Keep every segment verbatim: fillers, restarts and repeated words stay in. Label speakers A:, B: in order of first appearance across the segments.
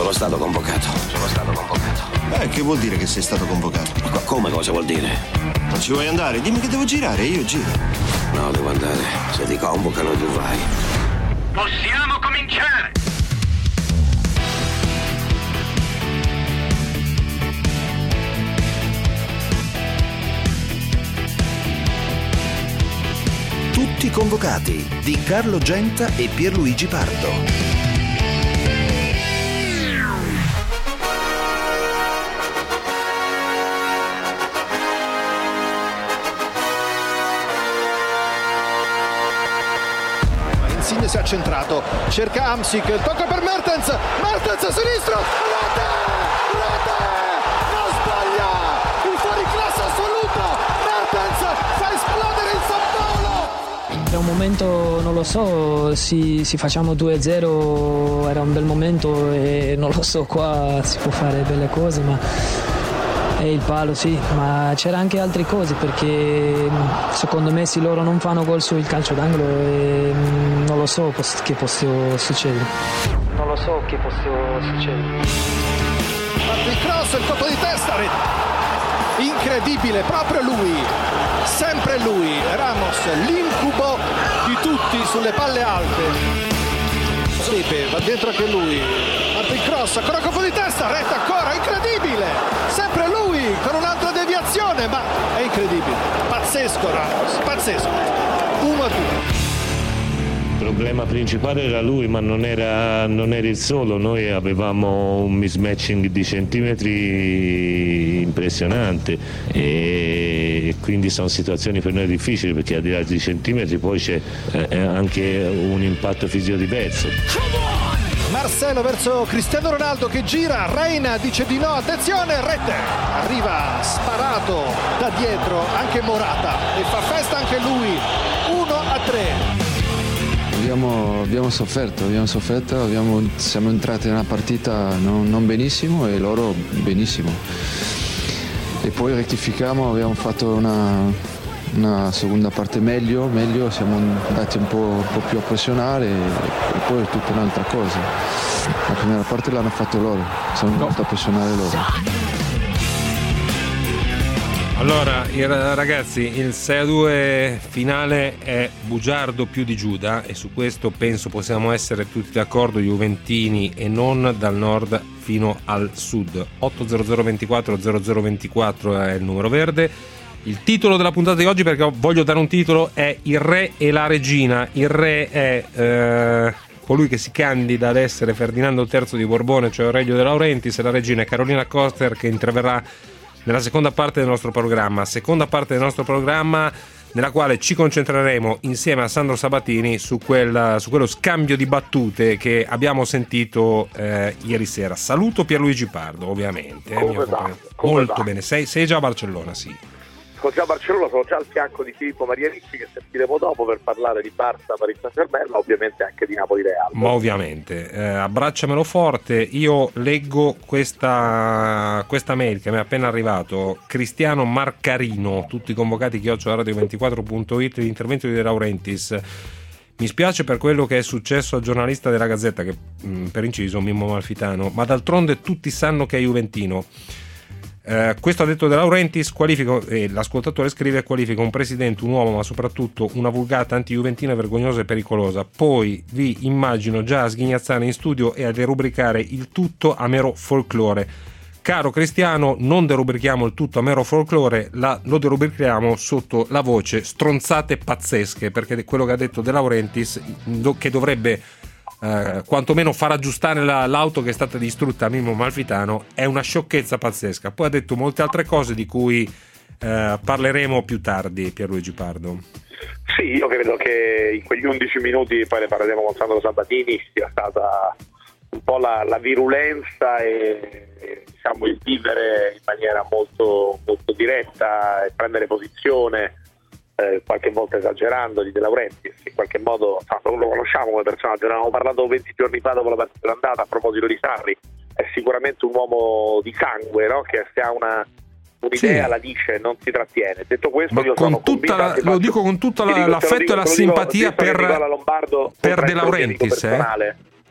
A: Sono stato convocato. Sono stato convocato.
B: Eh, che vuol dire che sei stato convocato?
A: Ma come cosa vuol dire?
B: Non ci vuoi andare? Dimmi che devo girare, io giro.
A: No, devo andare. Se ti convocano tu vai.
C: Possiamo cominciare!
D: Tutti convocati di Carlo Genta e Pierluigi Pardo.
E: Insigne si è accentrato, cerca Hamsik, il tocco per Mertens, Mertens a sinistro, rete, rete, non sbaglia, il fuoriclasse assoluto, Mertens fa esplodere il San Paolo.
F: È un momento, non lo so, se, se facciamo due a zero era un bel momento e non lo so, qua si può fare belle cose, ma è il palo, sì, ma c'era anche altre cose perché secondo me se loro non fanno gol sul calcio d'angolo e non lo so che può succedere. Non lo so che può succedere.
E: Parte il cross, il colpo di testa, incredibile, proprio lui, sempre lui, Ramos, l'incubo di tutti sulle palle alte. Felipe, va dentro anche lui, parte il cross, ancora colpo di testa, retta ancora, incredibile, sempre lui con un'altra deviazione, ma è incredibile, pazzesco Ramos, pazzesco, uno a due.
G: Il problema principale era lui, ma non era, non era il solo. Noi avevamo un mismatching di centimetri impressionante e quindi sono situazioni per noi difficili, perché al di là di centimetri poi c'è eh, anche un impatto fisico diverso.
E: Marcelo verso Cristiano Ronaldo che gira, Reina dice di no, attenzione, rete, arriva sparato da dietro anche Morata e fa festa anche lui, uno a tre.
H: Abbiamo, abbiamo sofferto, abbiamo sofferto, abbiamo, siamo entrati nella partita non, non benissimo e loro benissimo. E poi rettifichiamo, abbiamo fatto una, una seconda parte meglio, meglio, siamo andati un po', un po' più a pressionare e, e poi è tutta un'altra cosa. La prima parte l'hanno fatto loro, siamo andati a pressionare loro.
I: Allora ragazzi, il sei a due finale è bugiardo più di Giuda e su questo penso possiamo essere tutti d'accordo, juventini e non, dal nord fino al sud. Otto zero zero ventiquattro zero zero ventiquattro è il numero verde. Il titolo della puntata di oggi, perché voglio dare un titolo, è Il re e la regina. Il re è eh, colui che si candida ad essere Ferdinando terzo di Borbone, cioè Aurelio De Laurentiis, e la regina è Carolina Coster, che interverrà nella seconda parte del nostro programma, seconda parte del nostro programma nella quale ci concentreremo insieme a Sandro Sabatini su, quel, su quello scambio di battute che abbiamo sentito eh, ieri sera. Saluto Pierluigi Pardo, ovviamente. Eh,
J: come va? Come
I: Molto
J: va?
I: bene, sei, sei già a Barcellona, sì.
J: Sono già a Barcellona, sono già al fianco di Filippo Maria Ricci, che sentiremo dopo per parlare di Barça, Paris Saint-Germain, ma ovviamente anche di Napoli Real.
I: Ma ovviamente, eh, abbracciamelo forte. Io leggo questa, questa mail che mi è appena arrivato. Cristiano Marcarino, tutti convocati chiocciola radio ventiquattro punto it, l'intervento di De Laurentiis. Mi spiace per quello che è successo al giornalista della Gazzetta, che mh, per inciso Mimmo Amalfitano, ma d'altronde tutti sanno che è juventino. Uh, questo ha detto De Laurentiis, qualifica, eh, l'ascoltatore scrive, qualifica un presidente, un uomo, ma soprattutto una vulgata anti-juventina vergognosa e pericolosa. Poi vi immagino già a sghignazzare in studio e a derubricare il tutto a mero folklore. Caro Cristiano, non derubrichiamo il tutto a mero folklore, la, lo derubrichiamo sotto la voce stronzate pazzesche, perché quello che ha detto De Laurentiis, do, che dovrebbe Uh, quantomeno far aggiustare la, l'auto che è stata distrutta a Mimmo Amalfitano, è una sciocchezza pazzesca. Poi ha detto molte altre cose di cui uh, parleremo più tardi, Pierluigi Pardo.
J: Sì, io credo che in quegli undici minuti, poi ne parleremo con Sandro Sabatini, sia stata un po' la, la virulenza e, e diciamo il vivere in maniera molto, molto diretta e prendere posizione, Eh, qualche volta esagerando, di De Laurentiis, in qualche modo non lo conosciamo come personaggio, ne avevamo parlato venti giorni fa dopo la partita dell'andata a proposito di Sarri. È sicuramente un uomo di sangue, no? Che se ha una un'idea sì. la dice, non si trattiene. Detto questo,
I: ma
J: io
I: con
J: sono
I: tutta la, lo dico con tutta la,
J: dico,
I: l'affetto
J: dico,
I: e la
J: dico,
I: simpatia
J: dico,
I: per,
J: Lombardo,
I: per De Laurentiis, eh?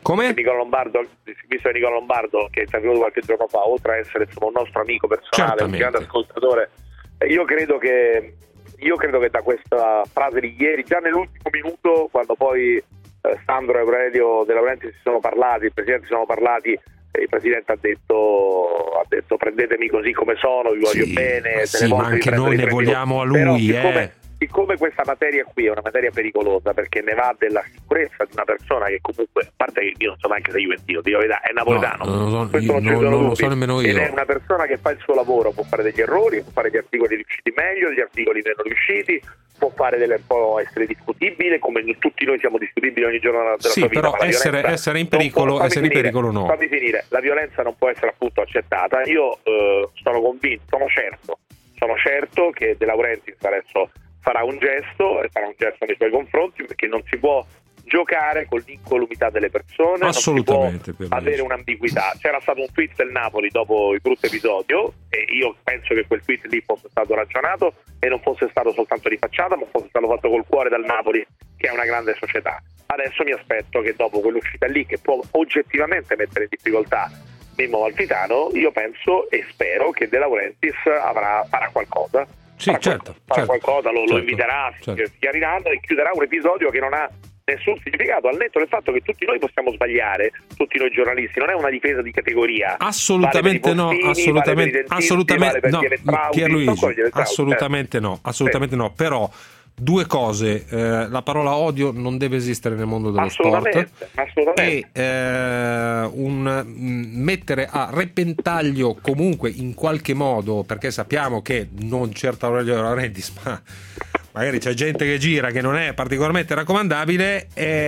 I: Come?
J: Nicola Lombardo, visto che Nicola Lombardo, che è intervenuto qualche giorno fa, oltre a essere insomma, un nostro amico personale, un grande ascoltatore, io credo che io credo che da questa frase di ieri, già nell'ultimo minuto, quando poi eh, Sandro e Aurelio De Laurentiis si sono parlati, il presidente si sono parlati, e il presidente ha detto ha detto prendetemi così come sono, vi voglio
I: sì,
J: bene,
I: ma sì, ma anche noi ne vogliamo a lui.
J: Però, siccome,
I: eh.
J: siccome questa materia qui è una materia pericolosa, perché ne va della sicurezza di una persona che comunque, a parte che io non so neanche se è juventino, dico la verità, è napoletano,
I: no, non,
J: questo
I: io,
J: non,
I: non,
J: non
I: non lo so nemmeno io,
J: ed è una persona che fa il suo lavoro, può fare degli errori, può fare gli articoli riusciti meglio, degli articoli meno riusciti, può fare delle, può essere discutibile, come tutti noi siamo discutibili ogni giorno della
I: sì,
J: sua vita.
I: Però essere, essere in pericolo,
J: può,
I: essere
J: finire,
I: in pericolo no.
J: Fammi finire, la violenza non può essere appunto accettata. Io eh, sono convinto, sono certo, sono certo che De Laurentiis adesso farà un gesto e farà un gesto nei suoi confronti, perché non si può giocare con l'incolumità delle persone,
I: assolutamente,
J: non si può avere un'ambiguità. C'era stato un tweet del Napoli dopo il brutto episodio e io penso che quel tweet lì fosse stato ragionato e non fosse stato soltanto di facciata, ma fosse stato fatto col cuore dal Napoli, che è una grande società. Adesso mi aspetto che dopo quell'uscita lì, che può oggettivamente mettere in difficoltà Mimmo Malfitano, io penso e spero che De Laurentiis avrà, farà qualcosa.
I: Sì,
J: farà
I: certo,
J: farà
I: certo,
J: qualcosa, lo,
I: certo,
J: lo inviterà,
I: certo.
J: si chiariranno e chiuderà un episodio che non ha nessun significato, al netto del fatto che tutti noi possiamo sbagliare, tutti noi giornalisti, non è una difesa di categoria.
I: Assolutamente
J: vale
I: no, assolutamente,
J: vale
I: assolutamente
J: vale
I: no, Pierluigi, assolutamente no, assolutamente no, però due cose, eh, la parola odio non deve esistere nel mondo dello
J: assolutamente,
I: sport
J: assolutamente.
I: e eh, un mh, mettere a repentaglio comunque in qualche modo, perché sappiamo che non certo Aurelio De Laurentiis, ma magari c'è gente che gira che non è particolarmente raccomandabile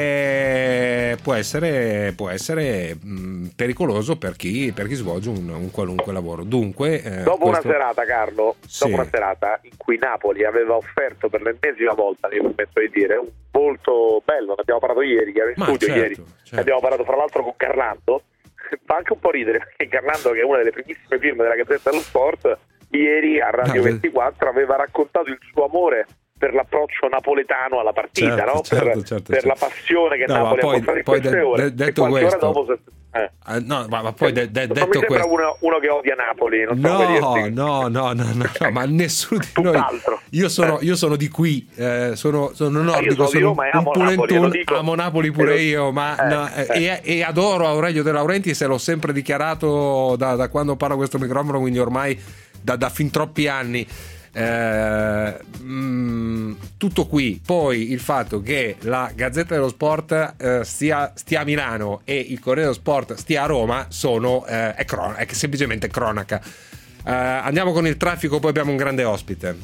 I: e può essere, può essere mh, pericoloso per chi, per chi svolge un, un qualunque lavoro. Dunque, eh,
J: dopo
I: questo...
J: una serata, Carlo,
I: sì.
J: dopo una serata in cui Napoli aveva offerto per l'ennesima volta, mi permetto di dire, un volto bello, ne abbiamo parlato ieri, ero in
I: Ma
J: studio
I: certo,
J: ieri,
I: certo.
J: ne abbiamo parlato fra l'altro con Carlando, fa anche un po' ridere perché Carlando, che è una delle primissime firme della Gazzetta dello Sport, ieri a Radio
I: no,
J: ventiquattro aveva raccontato il suo amore per l'approccio napoletano alla partita,
I: certo,
J: no?
I: certo,
J: per,
I: certo,
J: per
I: certo.
J: la passione che
I: no,
J: Napoli
I: poi,
J: ha mostrato in
I: poi
J: queste
I: de,
J: ore.
I: de, detto
J: e
I: questo,
J: dopo se, eh.
I: eh, no, ma, ma poi de, de,
J: non
I: detto
J: mi sembra
I: questo,
J: uno, uno che odia Napoli, non so
I: no,
J: come dirti.
I: no, no, no, no, no, ma nessuno di noi.
J: Tutt'altro.
I: Io sono, io sono di qui, eh, sono, sono nordico,
J: sono di
I: sono
J: Roma e
I: un
J: amo
I: pulentone,
J: Napoli, dico.
I: amo Napoli pure
J: Eh,
I: io, ma
J: eh,
I: no,
J: eh.
I: E, e adoro Aurelio De Laurentiis e l'ho sempre dichiarato da, da quando parlo a questo microfono, quindi ormai da, da fin troppi anni. Eh, mh, tutto qui. Poi il fatto che la Gazzetta dello Sport eh, stia, stia a Milano e il Corriere dello Sport stia a Roma sono eh, è, cron- è semplicemente cronaca. Eh, andiamo con il traffico, poi abbiamo un grande ospite.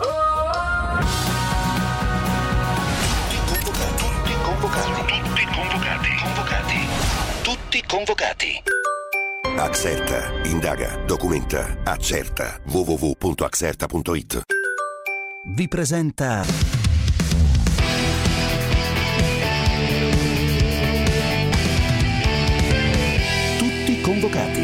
D: Tutti convocati, tutti convocati, convocati, tutti convocati. Axerta, indaga, documenta, accerta. w w w punto axerta punto i t vi presenta Tutti convocati.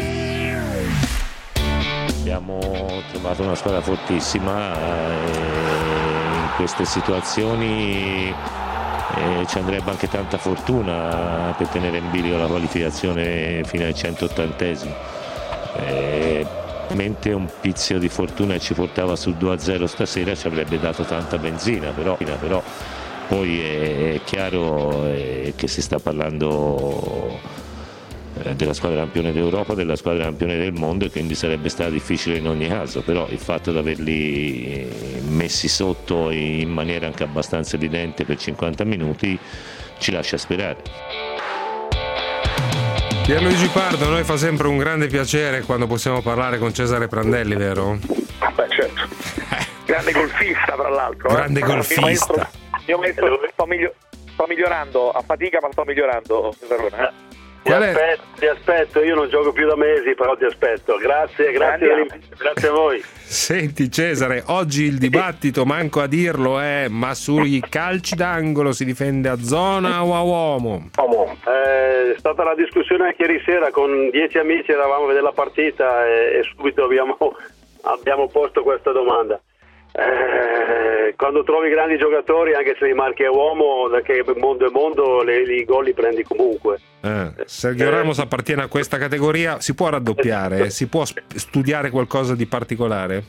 G: Abbiamo trovato una squadra fortissima e in queste situazioni eh, ci andrebbe anche tanta fortuna per tenere in bilico la qualificazione fino ai centottantesimi. Eh, mentre un pizzico di fortuna che ci portava sul due a zero stasera ci avrebbe dato tanta benzina, però, però poi è, è chiaro eh, che si sta parlando eh, della squadra campione d'Europa, della squadra campione del mondo, e quindi sarebbe stato difficile in ogni caso, però il fatto di averli messi sotto in maniera anche abbastanza evidente per cinquanta minuti ci lascia sperare.
I: Pierluigi Pardo, a noi fa sempre un grande piacere quando possiamo parlare con Cesare Prandelli, vero?
J: Beh, certo. Grande golfista, tra l'altro.
I: Grande
J: eh.
I: golfista.
J: Mio maestro, mio maestro sto, miglio- sto migliorando, a fatica ma sto migliorando. Eh.
K: Ti aspetto, ti aspetto, io non gioco più da mesi, però ti aspetto. Grazie, grazie, grazie a voi.
I: Senti Cesare, oggi il dibattito, manco a dirlo, è ma sui calci d'angolo si difende a zona o a uomo?
K: Eh, è stata la discussione anche ieri sera con dieci amici, eravamo a vedere la partita e, e subito abbiamo, abbiamo posto questa domanda. eh, quando trovi grandi giocatori, anche se li marchi a uomo, da che mondo è mondo, le, i gol li prendi comunque.
I: Eh, Sergio Ramos appartiene a questa categoria, si può raddoppiare, si può studiare qualcosa di particolare?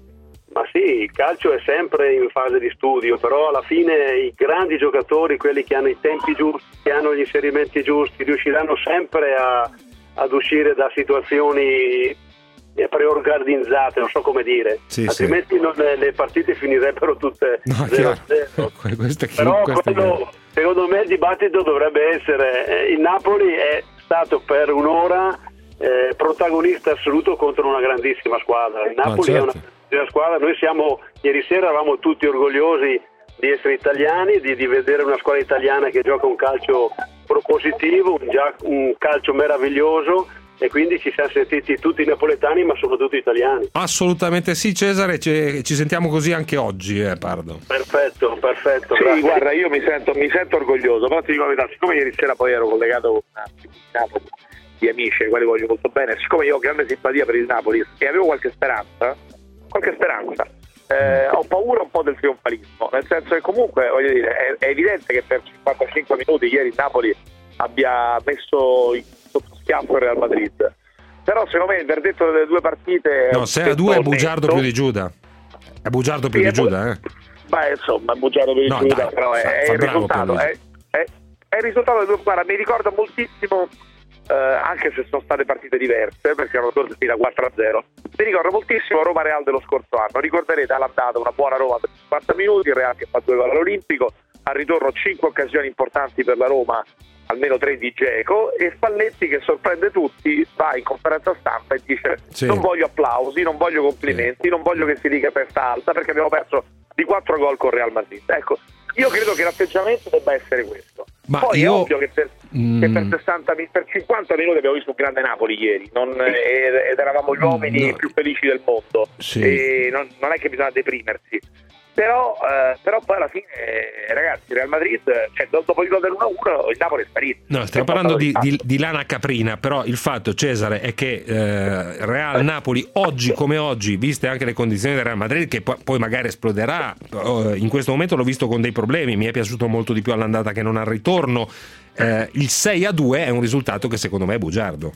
K: Ma sì, il calcio è sempre in fase di studio, però alla fine i grandi giocatori, quelli che hanno i tempi giusti, che hanno gli inserimenti giusti, riusciranno sempre a, ad uscire da situazioni preorganizzate, non so come dire, sì, altrimenti sì. Non, le partite finirebbero tutte
I: no,
K: zero a zero.
I: Questo è
K: però quello, secondo me il dibattito dovrebbe essere, eh, il Napoli è stato per un'ora eh, protagonista assoluto contro una grandissima squadra. Il Napoli certo. è una grandissima squadra, noi siamo, ieri sera eravamo tutti orgogliosi di essere italiani, di, di vedere una squadra italiana che gioca un calcio propositivo, un, un calcio meraviglioso, e quindi ci siamo sentiti tutti napoletani, ma soprattutto italiani.
I: Assolutamente sì, Cesare, ci, ci sentiamo così anche oggi, eh, Pardo.
K: Perfetto, perfetto.
J: Sì,
K: grazie.
J: Guarda, io mi sento, mi sento orgoglioso, però ti dico la verità, siccome ieri sera poi ero collegato con un Napoli di amici ai quali voglio molto bene, siccome io ho grande simpatia per il Napoli e avevo qualche speranza, qualche speranza, eh, ho paura un po' del trionfalismo, nel senso che comunque, voglio dire, è, è evidente che per cinquantacinque minuti ieri il Napoli abbia messo in sotto schiaffo il Real Madrid, però secondo me il verdetto delle due partite
I: no, sei a due è bugiardo più di Giuda, è bugiardo più
J: sì,
I: di Giuda eh.
J: Beh, insomma, è bugiardo più di
I: no,
J: Giuda,
I: dai,
J: però
I: fa,
J: è,
I: fa
J: è il risultato è, è, è il risultato delle due, guarda, mi ricorda moltissimo eh, anche se sono state partite diverse perché erano corse da quattro a zero, mi ricorda moltissimo Roma Real dello scorso anno, ricorderete all'andata una buona Roma per cinquanta minuti, il Real che fa due gol all'Olimpico, al ritorno cinque occasioni importanti per la Roma, almeno tre di Dzeko, e Spalletti che sorprende tutti, va in conferenza stampa e dice sì. non voglio applausi, non voglio complimenti, sì. non voglio che si dica testa alta perché abbiamo perso di quattro gol con Real Madrid. Ecco, io credo che l'atteggiamento debba essere questo.
I: Ma
J: poi
I: io...
J: è ovvio che per, mm. che per, sessanta, per cinquanta minuti abbiamo visto un grande Napoli ieri, non, ed eravamo gli uomini no. più felici del mondo, sì. e non, non è che bisogna deprimersi. Però, eh, però poi alla fine, ragazzi, Real Madrid, cioè, dopo il gol dell'uno a uno, il Napoli è sparito.
I: No, stiamo parlando di, di, di lana caprina, però il fatto, Cesare, è che eh, Real Napoli, oggi come oggi, viste anche le condizioni del Real Madrid, che poi, poi magari esploderà, in questo momento l'ho visto con dei problemi, mi è piaciuto molto di più all'andata che non al ritorno, eh, il sei a due è un risultato che secondo me è bugiardo.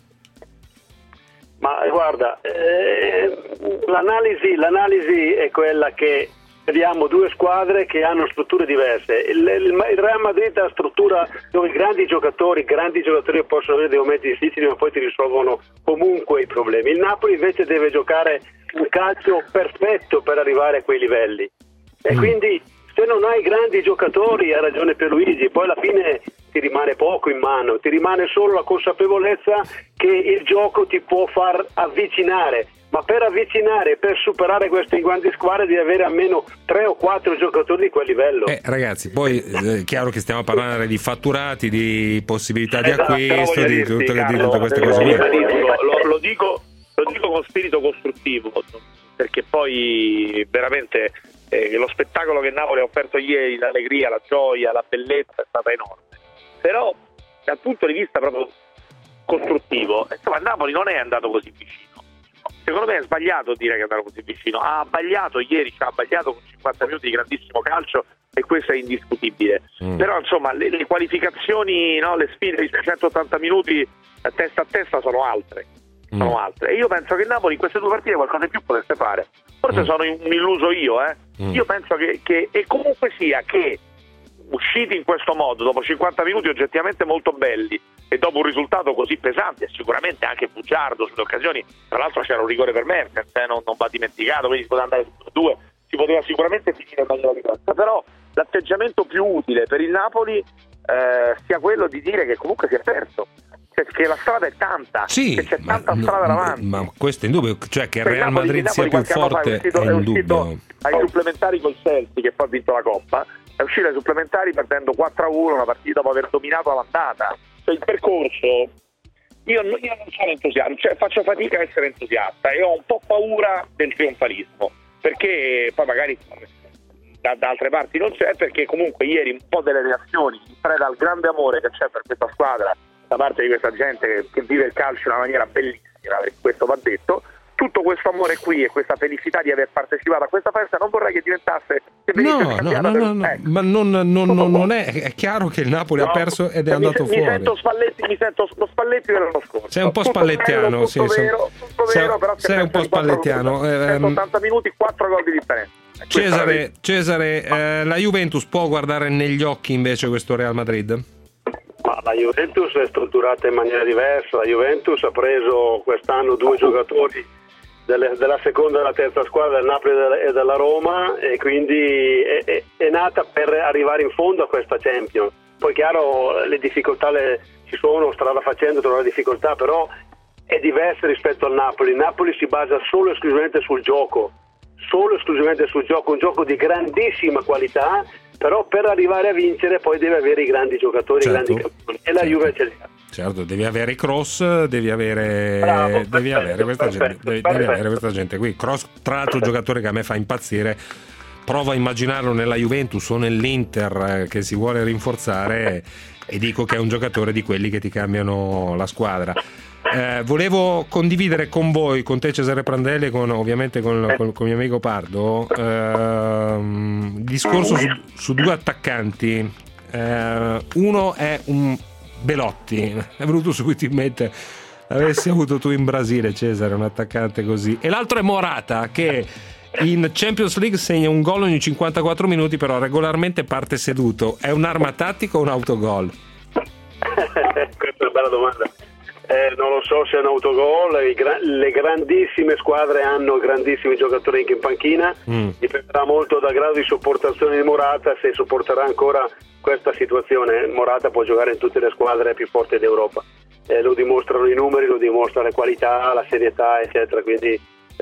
K: Ma guarda, eh, l'analisi, l'analisi è quella che vediamo due squadre che hanno strutture diverse. Il, il, il Real Madrid ha una struttura dove i grandi giocatori, grandi giocatori possono avere dei momenti difficili ma poi ti risolvono comunque i problemi. Il Napoli invece deve giocare un calcio perfetto per arrivare a quei livelli e mm. quindi se non hai grandi giocatori, ha ragione Pierluigi, poi alla fine ti rimane poco in mano, ti rimane solo la consapevolezza che il gioco ti può far avvicinare, ma per avvicinare, per superare queste grandi squadre devi avere almeno tre o quattro giocatori di quel livello.
I: Eh, ragazzi, poi è chiaro che stiamo parlando di fatturati, di possibilità di
J: esatto,
I: acquisto, di,
J: dirti,
I: tutto,
J: Carlo,
I: di tutte queste cose.
J: Lo, lo, lo, dico, lo dico con spirito costruttivo, perché poi veramente eh, lo spettacolo che Napoli ha offerto ieri, l'allegria, la gioia, la bellezza è stata enorme. Però dal punto di vista proprio costruttivo, insomma, Napoli non è andato così vicino. Secondo me è sbagliato dire che è andato così vicino. Ha sbagliato ieri, ci ha sbagliato con cinquanta minuti di grandissimo calcio e questo è indiscutibile. Mm. Però insomma le, le qualificazioni, no, le sfide di centottanta minuti testa a testa sono altre. Sono mm. altre. E io penso che il Napoli in queste due partite qualcosa di più potesse fare. Forse mm. sono un illuso io, eh. Mm. Io penso che, che e comunque sia che usciti in questo modo dopo cinquanta minuti oggettivamente molto belli e dopo un risultato così pesante e sicuramente anche bugiardo sulle occasioni, tra l'altro c'era un rigore per Mertens, eh, non, non va dimenticato, quindi si poteva andare su due, si poteva sicuramente finire in maniera diversa, però l'atteggiamento più utile per il Napoli eh, sia quello di dire che comunque si è perso, cioè che la strada è tanta,
I: sì,
J: che c'è
I: ma,
J: tanta strada davanti.
I: Ma questo è indubbio, cioè che il Real Madrid sia più forte è, uscito, è indubbio.
J: Ai supplementari col Chelsea che poi ha vinto la Coppa, è uscito ai supplementari perdendo quattro a uno una partita dopo aver dominato all'andata. Cioè, il percorso io, io non sono entusiasta, cioè faccio fatica a essere entusiasta e ho un po' paura del trionfalismo, perché poi magari da, da altre parti non c'è, perché comunque ieri un po' delle reazioni in preda al grande amore che c'è per questa squadra da parte di questa gente che, che vive il calcio in una maniera bellissima, questo va detto, tutto questo amore qui e questa felicità di aver partecipato a questa festa non vorrei che diventasse che venisse
I: No, no,
J: scambiata
I: no,
J: per-
I: no, no,
J: ecco.
I: ma non, non- non- non è, è chiaro che il Napoli ha
J: No,
I: perso ed è
J: mi
I: andato
J: se- mi
I: fuori.
J: sento Spalletti, mi sento lo Spalletti dell'anno scorso.
I: Sei un po'
J: Tutto
I: spallettiano,
J: bello,
I: sì,
J: tutto
I: sei-
J: vero, tutto
I: sei-
J: vero, però si è
I: sei un
J: perso
I: po'
J: di quattro
I: spallettiano,
J: gol.
I: ehm.
J: centottanta minuti, quattro gol di differenza. Eh, questa è la
I: Cesare, Cesare eh, la Juventus può guardare negli occhi invece questo Real Madrid?
K: Ma la Juventus è strutturata in maniera diversa. La Juventus ha preso quest'anno due giocatori delle- della seconda e della terza squadra del Napoli e della- e della Roma, e quindi è, è- è nata per arrivare in fondo a questa Champions. Poi chiaro, le difficoltà le, ci sono, strada facendo trovare difficoltà, però è diversa rispetto al Napoli. Il Napoli si basa solo e esclusivamente sul gioco, solo e esclusivamente sul gioco, un gioco di grandissima qualità, però per arrivare a vincere poi deve avere i grandi giocatori,
I: Certo.
K: i grandi campioni, e la
I: Certo.
K: Juve ce li ha.
I: Certo, devi avere Kroos, devi avere,
K: Bravo,
I: devi
K: perfetto,
I: avere questa gente,
K: perfetto,
I: devi, devi
K: perfetto.
I: avere questa gente qui. Kroos, tra l'altro, un giocatore che a me fa impazzire. Provo a immaginarlo nella Juventus o nell'Inter eh, che si vuole rinforzare e dico che è un giocatore di quelli che ti cambiano la squadra. Eh, volevo condividere con voi, con te Cesare Prandelli e con, ovviamente con, con, con mio amico Pardo, ehm, il discorso su, su due attaccanti. Eh, uno è un Belotti, è venuto subito in mente, avessi avuto tu in Brasile, Cesare, un attaccante così, e l'altro è Morata, che in Champions League segna un gol ogni cinquantaquattro minuti, però regolarmente parte seduto. È un'arma tattica o un autogol?
K: Questa è una bella domanda. Eh, non lo so se è un autogol. I gra- le grandissime squadre hanno grandissimi giocatori anche in panchina.
I: Mm.
K: Dipenderà molto dal grado di sopportazione di Morata, se sopporterà ancora questa situazione. Morata può giocare in tutte le squadre più forti d'Europa, eh, lo dimostrano i numeri, lo dimostra la qualità, la serietà, eccetera, quindi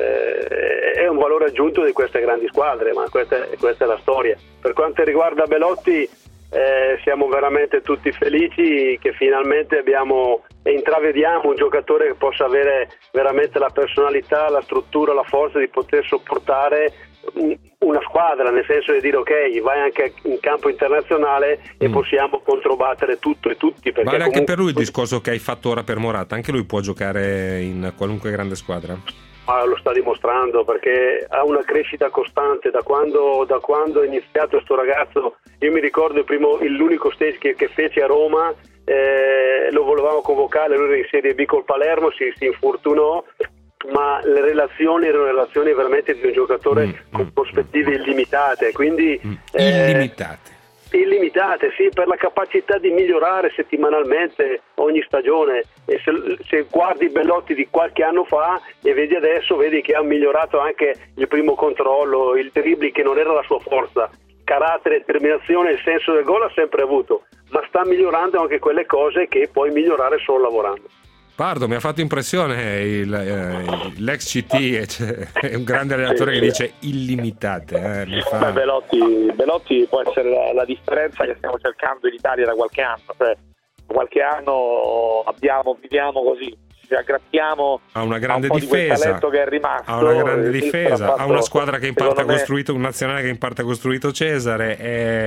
K: eh, è un valore aggiunto di queste grandi squadre, ma questa è, questa è la storia. Per quanto riguarda Belotti, eh, siamo veramente tutti felici che finalmente abbiamo e intravediamo un giocatore che possa avere veramente la personalità, la struttura, la forza di poter sopportare una squadra, nel senso di dire ok, vai anche in campo internazionale e
I: Mm.
K: possiamo controbattere tutto e tutti, perché
I: Vale anche
K: comunque
I: per lui il discorso che hai fatto ora per Morata, anche lui può giocare in qualunque grande squadra?
K: Ah, lo sta dimostrando, perché ha una crescita costante da quando, da quando è iniziato questo ragazzo. Io mi ricordo il primo, l'unico stage che, che fece a Roma, eh, lo volevamo convocare, lui era in Serie B col Palermo, si, si infortunò, ma le relazioni erano relazioni veramente di un giocatore
I: Mm,
K: con
I: mm,
K: prospettive illimitate, quindi
I: Mm.
K: eh,
I: Illimitate.
K: illimitate, sì, per la capacità di migliorare settimanalmente ogni stagione. E se, se guardi Belotti di qualche anno fa e vedi adesso, vedi che ha migliorato anche il primo controllo, il dribbling, che non era la sua forza, carattere, determinazione, il senso del gol ha sempre avuto, ma sta migliorando anche quelle cose che puoi migliorare solo lavorando.
I: Pardo, mi ha fatto impressione il, eh, l'ex C T, cioè, è un grande allenatore che dice illimitate. Eh, mi fa...
J: Beh, Belotti, Belotti può essere la, la differenza che stiamo cercando in Italia da qualche anno, cioè qualche anno abbiamo, viviamo così, ci aggrappiamo
I: ha una grande
J: a un po' di quel
I: difesa,
J: talento che è rimasto,
I: ha una grande
J: il Mister
I: difesa,
J: ha fatto,
I: ha una squadra che in parte ha
J: secondo me,
I: costruito, un nazionale che in parte ha costruito Cesare.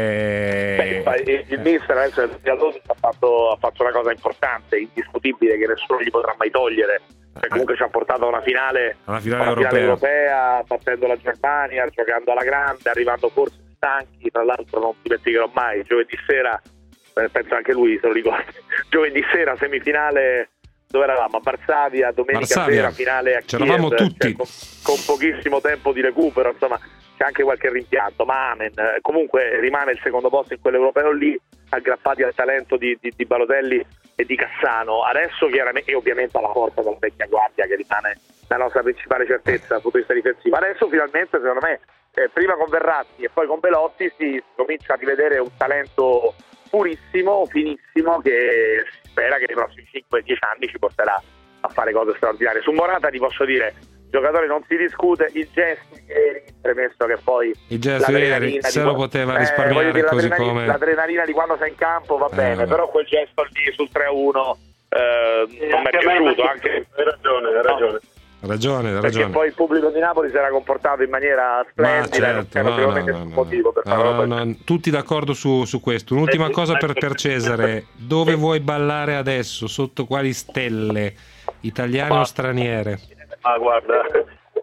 I: E...
J: Beh, il Mister adesso ha fatto, ha fatto una cosa importante, indiscutibile, che nessuno gli potrà mai togliere. Cioè, comunque ci ha portato a una finale,
I: alla finale,
J: alla
I: europea.
J: finale europea, battendo la Germania, giocando alla grande, arrivando forse stanchi. Tra l'altro non dimenticherò mai, giovedì sera, penso anche lui se lo ricorda, giovedì sera semifinale, dove eravamo? A Varsavia, domenica
I: Varsavia.
J: sera finale a Kiev,
I: C'eravamo tutti.
J: cioè, con, con pochissimo tempo di recupero, insomma c'è anche qualche rimpianto, ma amen. Comunque rimane il secondo posto in quell'europeo lì, aggrappati al talento di, di, di Balotelli e di Cassano. Adesso chiaramente, e ovviamente alla forza della vecchia guardia, che rimane la nostra principale certezza dal punto di vista difensivo. Adesso finalmente, secondo me, eh, prima con Verratti e poi con Belotti si comincia a rivedere un talento purissimo, finissimo, che si spera che nei prossimi cinque dieci anni ci porterà a fare cose straordinarie. Su Morata ti posso dire, giocatore non si discute, il gesto ieri, premesso che poi
I: il gesto ieri se lo poteva risparmiare,
J: eh, dire,
I: così
J: l'adrenalina,
I: come
J: l'adrenalina di quando sei in campo va
I: eh,
J: bene,
I: vabbè.
J: però quel gesto lì sul tre a uno eh, non mi è piaciuto, anche
K: Hai ragione, hai ragione.
I: ha ragione, ha
J: perché
I: ragione.
J: poi il pubblico di Napoli si era comportato in maniera
I: Ma
J: splendida,
I: certo,
J: non c'era
I: no,
J: secondo
I: no,
J: me
I: no,
J: nessun
I: no.
J: motivo per
I: No,
J: farlo.
I: no, no, tutti d'accordo su, su questo. Un'ultima
K: Eh,
I: cosa
K: sì,
I: per, per Cesare: dove vuoi ballare adesso? Sotto quali stelle? Italiane
K: Ma-
I: o straniere?
K: Ma guarda,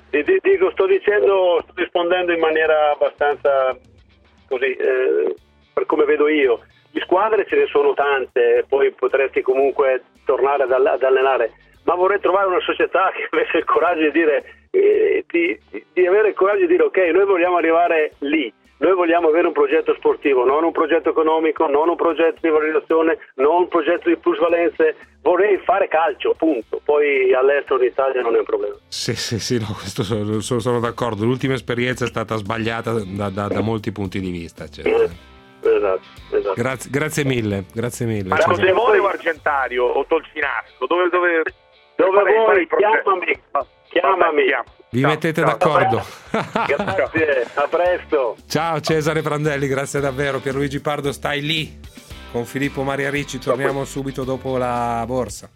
K: Dico, sto dicendo, sto rispondendo in maniera abbastanza così, eh, per come vedo io. Di squadre ce ne sono tante, poi potresti comunque tornare ad, ad allenare, ma vorrei trovare una società che avesse il coraggio di dire, eh, di, di avere il coraggio di dire ok, noi vogliamo arrivare lì. Noi vogliamo avere un progetto sportivo, non un progetto economico, non un progetto di valorizzazione, non un progetto di plusvalenze. Vorrei fare calcio, punto. Poi all'estero in Italia non è un problema.
I: Sì, sì, sì, no, questo sono, sono d'accordo. L'ultima esperienza è stata sbagliata da, da, da molti punti di vista. Cioè.
K: Esatto, esatto.
I: Grazie, grazie mille, grazie mille.
J: Ma Crotevole o Argentario o Tolcinasco? Dove, dove,
K: dove vuoi? Chiamami. Chiamami.
I: Vi
K: Ciao,
I: mettete
K: ciao.
I: d'accordo.
K: Grazie, a presto.
I: Ciao Cesare Prandelli, grazie davvero. Pierluigi Pardo, stai lì con Filippo Maria Ricci, torniamo subito dopo la borsa.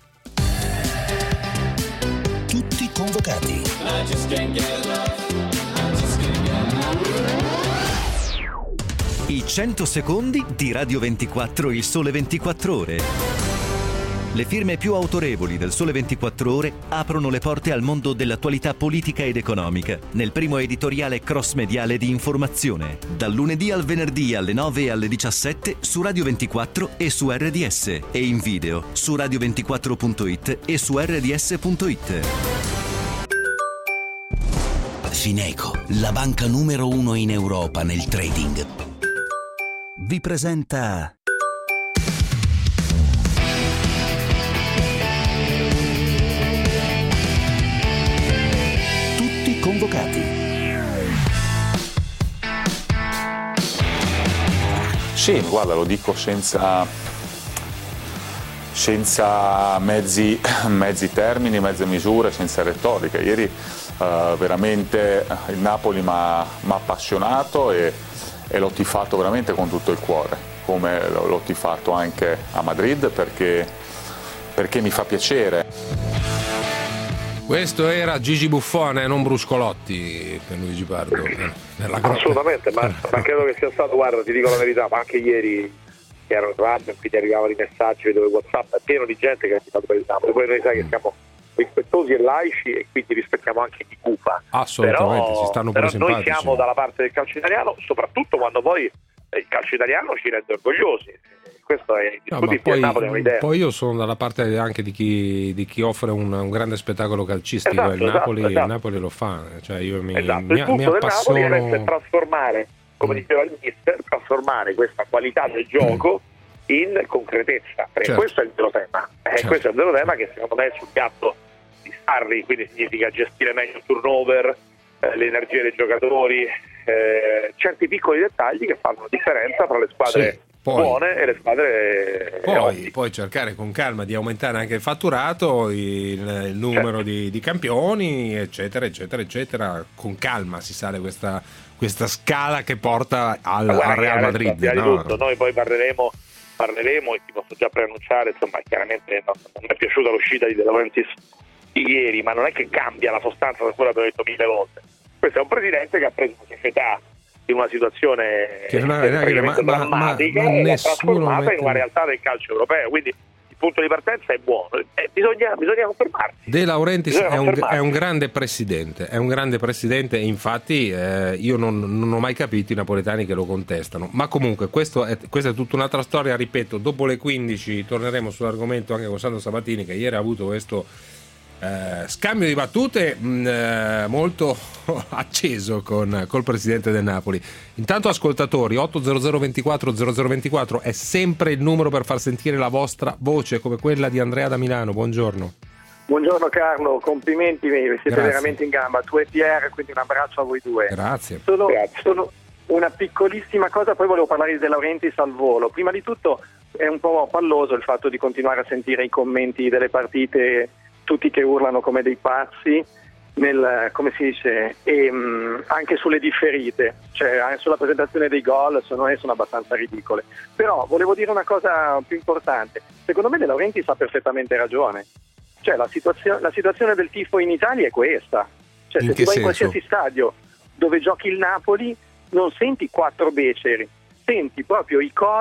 D: Tutti convocati.
L: I cento secondi di Radio ventiquattro, il Sole ventiquattro Ore. Le firme più autorevoli del Sole ventiquattro Ore aprono le porte al mondo dell'attualità politica ed economica nel primo editoriale cross-mediale di informazione, dal lunedì al venerdì alle nove e alle diciassette su Radio ventiquattro e su R D S e in video su radio ventiquattro punto it e su R D S punto it.
M: Fineco, la banca numero uno in Europa nel trading, vi presenta
D: Tutti convocati.
N: Sì, guarda, lo dico senza, senza mezzi, mezzi termini, mezze misure, senza retorica. Ieri uh, veramente il Napoli mi ha appassionato e, e l'ho tifato veramente con tutto il cuore, come l'ho tifato anche a Madrid, perché, perché mi fa piacere.
I: Questo era Gigi Buffon e non Bruscolotti per Luigi Pardo. Nella
J: Assolutamente, ma, ma credo che sia stato, guarda, ti dico la verità, ma anche ieri che ero in radio, qui ti arrivavano i messaggi, vedevo i WhatsApp, è pieno di gente che ha fatto per il Napoli. Poi noi sai che siamo rispettosi e laici e quindi rispettiamo anche chi cupa.
I: Assolutamente,
J: però,
I: ci stanno pure
J: però noi
I: simpatici.
J: siamo dalla parte del calcio italiano, soprattutto quando poi il calcio italiano ci rende orgogliosi. Questo è
I: No, ma
J: poi, Napoli è
I: poi,
J: un'idea.
I: poi io sono dalla parte anche di chi, di chi offre un, un grande spettacolo calcistico.
J: Esatto,
I: il, Napoli,
J: esatto, esatto.
I: il Napoli lo fa, cioè io mi,
J: Esatto,
I: mi,
J: il punto
I: mi
J: del
I: appassiono.
J: Napoli deve essere trasformare, come diceva il mister, trasformare questa qualità del gioco in concretezza, perché
I: Certo.
J: questo è il vero tema, eh,
I: Certo.
J: questo è il vero tema che secondo me è sul piatto di Sarri, quindi significa gestire meglio il turnover, eh, le energie dei giocatori, eh, certi piccoli dettagli che fanno la differenza tra le squadre
I: Sì. Poi,
J: buone e le squadre
I: poi, poi cercare con calma di aumentare anche il fatturato, il, il numero
J: Certo.
I: di, di campioni, eccetera, eccetera, eccetera. Con calma si sale questa, questa scala che porta al,
J: Ma guarda,
I: al Real
J: adesso,
I: Madrid.
J: prima di
I: No?
J: tutto, noi poi parleremo, parleremo e ti posso già preannunciare, insomma, chiaramente non, non mi è piaciuta l'uscita di De Laurentiis di ieri, ma non è che cambia la sostanza da quello che abbiamo detto mille volte. Questo è un presidente che ha preso una società in una situazione
I: Che non ha-
J: praticamente
I: ma- ma-
J: drammatica
I: ma- ma
J: e l'ha
I: nessuno
J: trasformata
I: mette-
J: in una realtà del calcio europeo, quindi il punto di partenza è buono, eh, bisogna, bisogna confermarsi.
I: De Laurentiis
J: Bisogna
I: è un,
J: confermarsi.
I: è un grande presidente, è un grande presidente e infatti eh, io non, non ho mai capito i napoletani che lo contestano, ma comunque questo è, questa è tutta un'altra storia, ripeto, dopo le quindici torneremo sull'argomento anche con Sandro Sabatini che ieri ha avuto questo eh, scambio di battute mh, eh, molto acceso con col presidente del Napoli. Intanto ascoltatori, otto zero zero ventiquattro zero zero ventiquattro è sempre il numero per far sentire la vostra voce come quella di Andrea da Milano. Buongiorno.
O: Buongiorno Carlo, complimenti, siete
I: Grazie.
O: veramente in gamba, tu e Pierre, quindi un abbraccio a voi due.
I: Grazie.
O: Solo, solo una piccolissima cosa, poi volevo parlare di De Laurentiis al volo. Prima di tutto è un po' palloso il fatto di continuare a sentire i commenti delle partite, tutti che urlano come dei pazzi, nel, come si dice, e, mh, anche sulle differite, cioè anche sulla presentazione dei gol, secondo me sono abbastanza ridicole. Però volevo dire una cosa più importante, secondo me De Laurentiis ha perfettamente ragione. Cioè la, situazio- la situazione del tifo in Italia è questa, cioè
I: In
O: se
I: che
O: tu vai in
I: senso?
O: qualsiasi stadio dove giochi il Napoli non senti quattro beceri, senti proprio i cori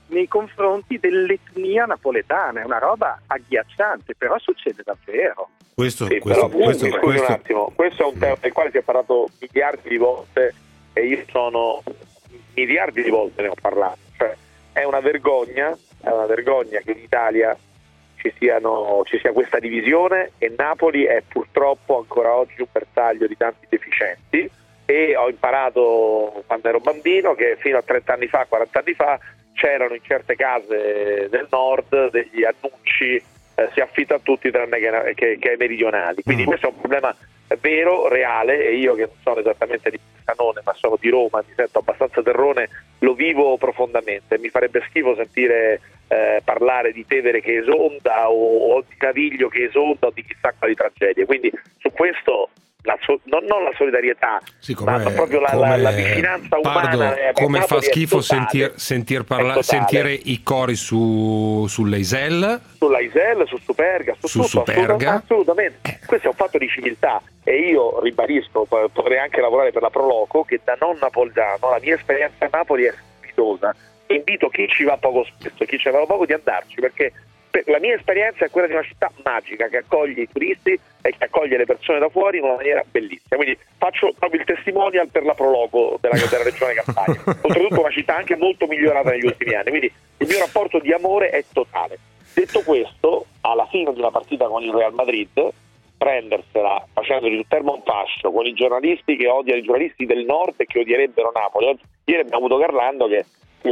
O: nei confronti dell'etnia napoletana. È una roba agghiacciante, però succede davvero.
I: Questo,
J: sì,
I: questo,
J: però,
I: questo,
J: scusi
I: questo...
J: un attimo, questo è un tema del quale si è parlato miliardi di volte e io sono miliardi di volte ne ho parlato. Cioè, è una vergogna, è una vergogna che in Italia ci siano, ci sia questa divisione, e Napoli è purtroppo ancora oggi un bersaglio di tanti deficienti. E ho imparato quando ero bambino che fino a trenta anni fa, quaranta anni fa, c'erano in certe case del nord degli annunci, eh, si affitta a tutti tranne che, che, che ai meridionali. Quindi mm. questo è un problema vero, reale, e io che non sono esattamente di Canone ma sono di Roma, mi sento abbastanza terrone, lo vivo profondamente. Mi farebbe schifo sentire eh, parlare di Tevere che esonda o, o di Naviglio che esonda o di chissà quali tragedie. Quindi su questo la so, non, non la solidarietà,
I: Siccome,
J: ma proprio la, la, la vicinanza
I: Pardo,
J: umana. Eh,
I: come fa schifo
J: totale,
I: sentir, sentir parla, sentire i cori su sull'Eisel,
J: sull'Eisel, su Superga, su,
I: su
J: tutto,
I: Superga.
J: Assolutamente. Questo è un fatto di civiltà, e io ribadisco, potrei anche lavorare per la Proloco, che da non napoletano la mia esperienza a Napoli è strepitosa. Invito chi ci va poco spesso, chi ci va poco, di andarci, perché la mia esperienza è quella di una città magica che accoglie i turisti e che accoglie le persone da fuori in una maniera bellissima. Quindi faccio proprio il testimonial per la Proloco della, della regione Campania. Oltretutto una città anche molto migliorata negli ultimi anni, quindi il mio rapporto di amore è totale. Detto questo, alla fine di una partita con il Real Madrid, prendersela facendogli sul termo un fascio con i giornalisti che odiano i giornalisti del nord e che odierebbero Napoli. Ieri abbiamo avuto Garlando, che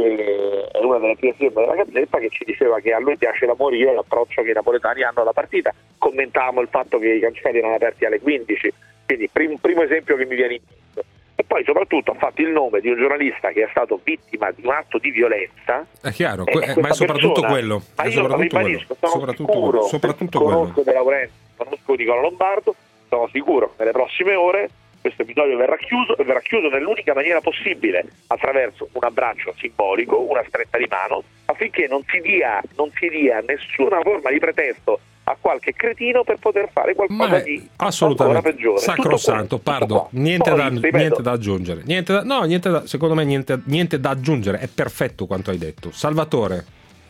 J: che è una delle prime firme della Gazzetta, che ci diceva che a lui piace da morire l'approccio che i napoletani hanno alla partita. Commentavamo il fatto che i cancelli erano aperti alle quindici, quindi primo, primo esempio che mi viene in mente. E poi soprattutto ha fatto il nome di un giornalista che è stato vittima di un atto di violenza.
I: È chiaro, que- ma è soprattutto persona, quello.
J: Ma
I: è
J: io
I: soprattutto
J: ribadisco,
I: quello.
J: sono
I: soprattutto
J: sicuro,
I: quello. Soprattutto
J: conosco
I: quello.
J: De Laurenti, conosco Nicola Lombardo, sono sicuro che nelle prossime ore questo episodio verrà chiuso, e verrà chiuso nell'unica maniera possibile, attraverso un abbraccio simbolico, una stretta di mano, affinché non si dia, non si dia nessuna forma di pretesto a qualche cretino per poter fare qualcosa di ancora peggiore.
I: Sacrosanto, Pardo, niente, Poi, da, ripeto, niente da aggiungere. Niente da, no, niente da, secondo me niente, niente da aggiungere, è perfetto quanto hai detto. Salvatore.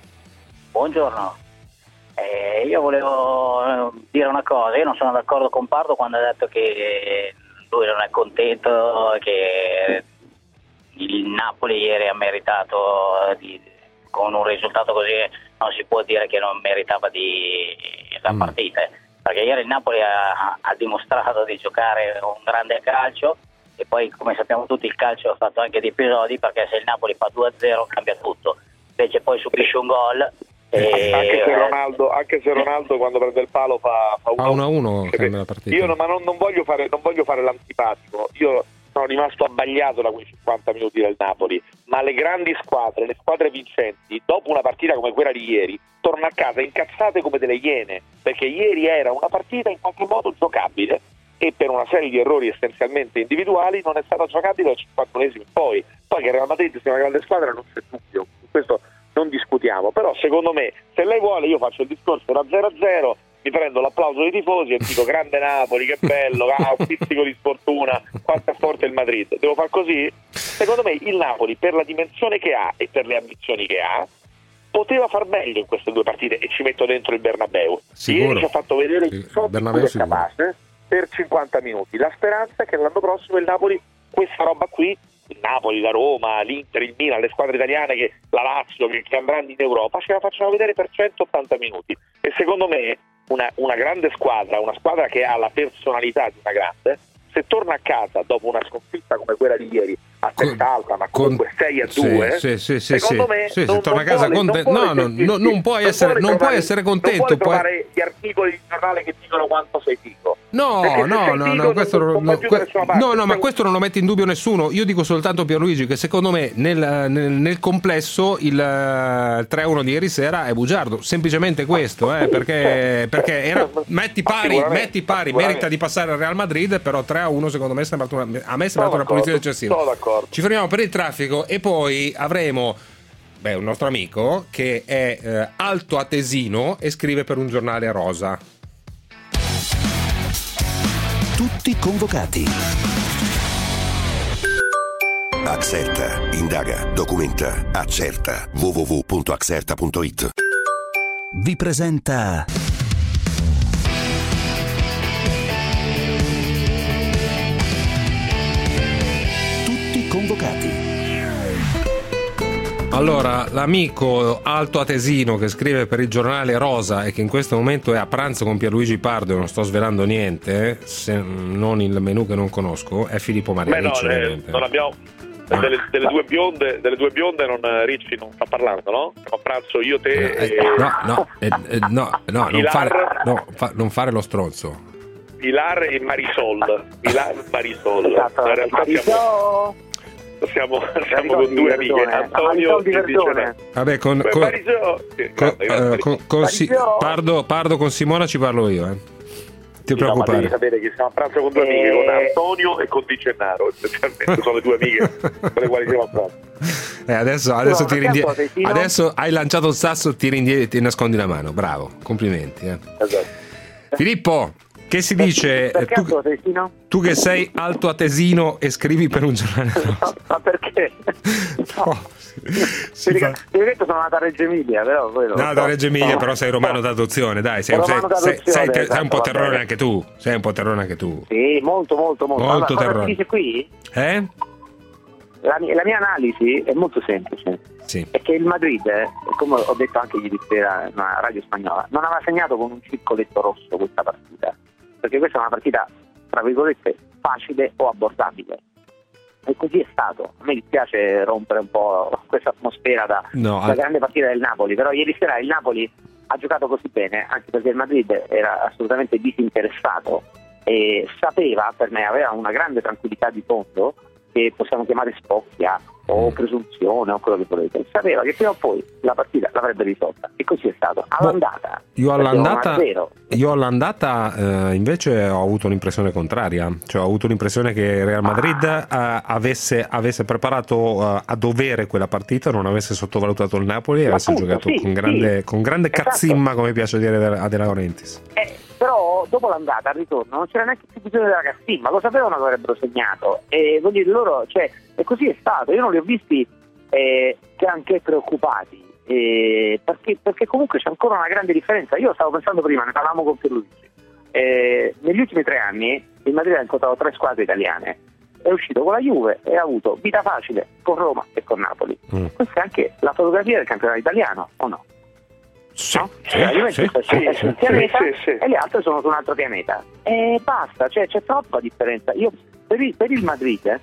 P: Buongiorno. Eh, io volevo dire una cosa, io non sono d'accordo con Pardo quando ha detto che lui non è contento, che il Napoli ieri ha meritato di, con un risultato così non si può dire che non meritava di, la mm. partita, perché ieri il Napoli ha, ha dimostrato di giocare un grande calcio, e poi come sappiamo tutti il calcio ha fatto anche di episodi, perché se il Napoli fa due a zero cambia tutto, invece poi subisce un gol.
J: E... Anche, se Ronaldo, anche se Ronaldo quando prende il palo fa
I: uno a uno cambia la partita.
J: Io no, ma non, non voglio fare non voglio fare l'antipatico, io sono rimasto abbagliato da quei cinquanta minuti del Napoli, ma le grandi squadre, le squadre vincenti, dopo una partita come quella di ieri, tornano a casa incazzate come delle iene, perché ieri era una partita in qualche modo giocabile, e per una serie di errori essenzialmente individuali non è stata giocabile al cinquantunesimo in poi. Poi che il Real Madrid sia una grande squadra non c'è dubbio, questo non discutiamo, però secondo me se lei vuole io faccio il discorso da zero a zero, mi prendo l'applauso dei tifosi e dico grande Napoli, che bello, ah, un pizzico di sfortuna, quanto è forte il Madrid. Devo far così? Secondo me il Napoli, per la dimensione che ha e per le ambizioni che ha, poteva far meglio in queste due partite, e ci metto dentro il Bernabeu.
I: Sicuro.
J: Ieri ci ha fatto vedere
I: sì,
J: che è capace per cinquanta minuti. La speranza è che l'anno prossimo il Napoli questa roba qui, il Napoli, la Roma, l'Inter, il Milan, le squadre italiane, che la Lazio, che, che andranno in Europa, ce la facciano vedere per centottanta minuti. E secondo me una, una grande squadra, una squadra che ha la personalità di una grande, se torna a casa dopo una sconfitta come quella di ieri a testa alta, ma comunque sei a due,
I: sì, sì, sì,
J: secondo
I: sì,
J: me
I: sì,
J: non,
I: se torna a casa
J: vuole,
I: contento, no, no, no, non puoi essere, non puoi essere contento,
J: non puoi
I: puoi...
J: trovare gli articoli di giornale che dicono quanto sei figo.
I: No, no, no, no, questo non, no, que- no, no, ma questo non lo mette in dubbio nessuno. Io dico soltanto, Pierluigi, che secondo me nel, nel, nel complesso il, il tre a uno di ieri sera è bugiardo, semplicemente questo, eh, perché, perché era, metti pari, metti pari, merita di passare al Real Madrid, però tre a uno secondo me è sembrato una, a me è sembrato una punizione eccessiva.
J: Sono d'accordo.
I: Ci fermiamo per il traffico e poi avremo beh, un nostro amico che è eh, alto atesino e scrive per un giornale rosa.
M: Tutti convocati.
D: Axerta, indaga, documenta, accerta. w w w punto axerta punto i t.
M: Vi presenta Tutti convocati.
I: Allora, l'amico Alto Atesino che scrive per il giornale Rosa e che in questo momento è a pranzo con Pierluigi Pardo e non sto svelando niente, se non il menù che non conosco, è Filippo Marianici.
J: Beh no, eh, non abbiamo... Delle, delle due bionde, delle due bionde non, Ricci non sta parlando, no? Siamo a pranzo io, te
I: eh,
J: e...
I: No, no, eh, eh, no, no, non fare, no fa, non fare lo stronzo.
J: Pilar e Marisol. Pilar e Marisol. Esatto. In realtà siamo, siamo, siamo con due amiche, Antonio e Vicene.
I: Vabbè, con, con, Marisol, sì, con, grande, uh, con, con si, Pardo, Pardo con Simona ci parlo io, eh. Ti
J: sì, preoccupare. No, devi sapere che siamo a pranzo con due amiche,
I: e...
J: con Antonio e con Di Gennaro, essenzialmente sono le due amiche con le quali siamo a pranzo.
I: Eh, adesso adesso, no, ti rindie... adesso hai lanciato il sasso, ti, rindie... ti nascondi la mano, bravo, complimenti. Eh.
J: Esatto.
I: Filippo, che si dice?
K: Perché
I: tu,
K: Atesino?
I: tu che sei Alto Atesino e scrivi per un giornale.
K: No, ma perché?
I: No.
K: Ti fa... ho detto sono nato a Reggio Emilia, però poi
I: no, so. da Reggio Emilia, no. Però sei romano d'adozione, dai, sei, sei, sei, sei, esatto, sei un po' terrone anche tu, sei un po' terrone anche tu.
K: Sì, molto, molto, molto.
I: Molto
K: allora,
I: terrone.
K: Dice qui?
I: Eh?
K: La mia, la mia analisi è molto semplice.
I: Sì.
K: È che il Madrid, come ho detto anche ieri sera in una radio spagnola, non aveva segnato con un circoletto rosso questa partita, perché questa è una partita, tra virgolette, facile o abbordabile. E così è stato. A me dispiace rompere un po' questa atmosfera da,
I: no,
K: da grande partita del Napoli, però ieri sera il Napoli ha giocato così bene, anche perché il Madrid era assolutamente disinteressato e sapeva, per me aveva una grande tranquillità di fondo, che possiamo chiamare spocchia o presunzione o quello che volete, sapeva che prima o poi la partita l'avrebbe risolta e così è stato. All'andata
I: io all'andata, io all'andata eh, invece ho avuto un'impressione contraria, cioè ho avuto l'impressione che Real Madrid ah. eh, avesse, avesse preparato eh, a dovere quella partita, non avesse sottovalutato il Napoli e avesse
K: appunto,
I: giocato
K: sì,
I: con grande,
K: sì.
I: con grande
K: esatto.
I: cazzimma, come piace dire a De Laurentiis.
K: Eh, però dopo l'andata, al ritorno, non c'era neanche più bisogno della cazzimma, lo sapevano che avrebbero segnato e voglio dire loro, cioè, e così è stato. Io non li ho visti eh, che anche preoccupati eh, perché, perché comunque c'è ancora una grande differenza. Io stavo pensando prima, ne parlavamo con Pierluigi, eh, negli ultimi tre anni il Madrid ha incontrato tre squadre italiane, è uscito con la Juve e ha avuto vita facile con Roma e con Napoli. mm. Questa è anche la fotografia del campionato italiano, o no?
I: Sì,
K: no?
I: sì,
K: la Juventus
I: sì,
K: è su
I: sì,
K: un pianeta
J: sì, sì.
K: e le altre sono su un altro pianeta e basta, cioè c'è troppa differenza. Io per il, per il Madrid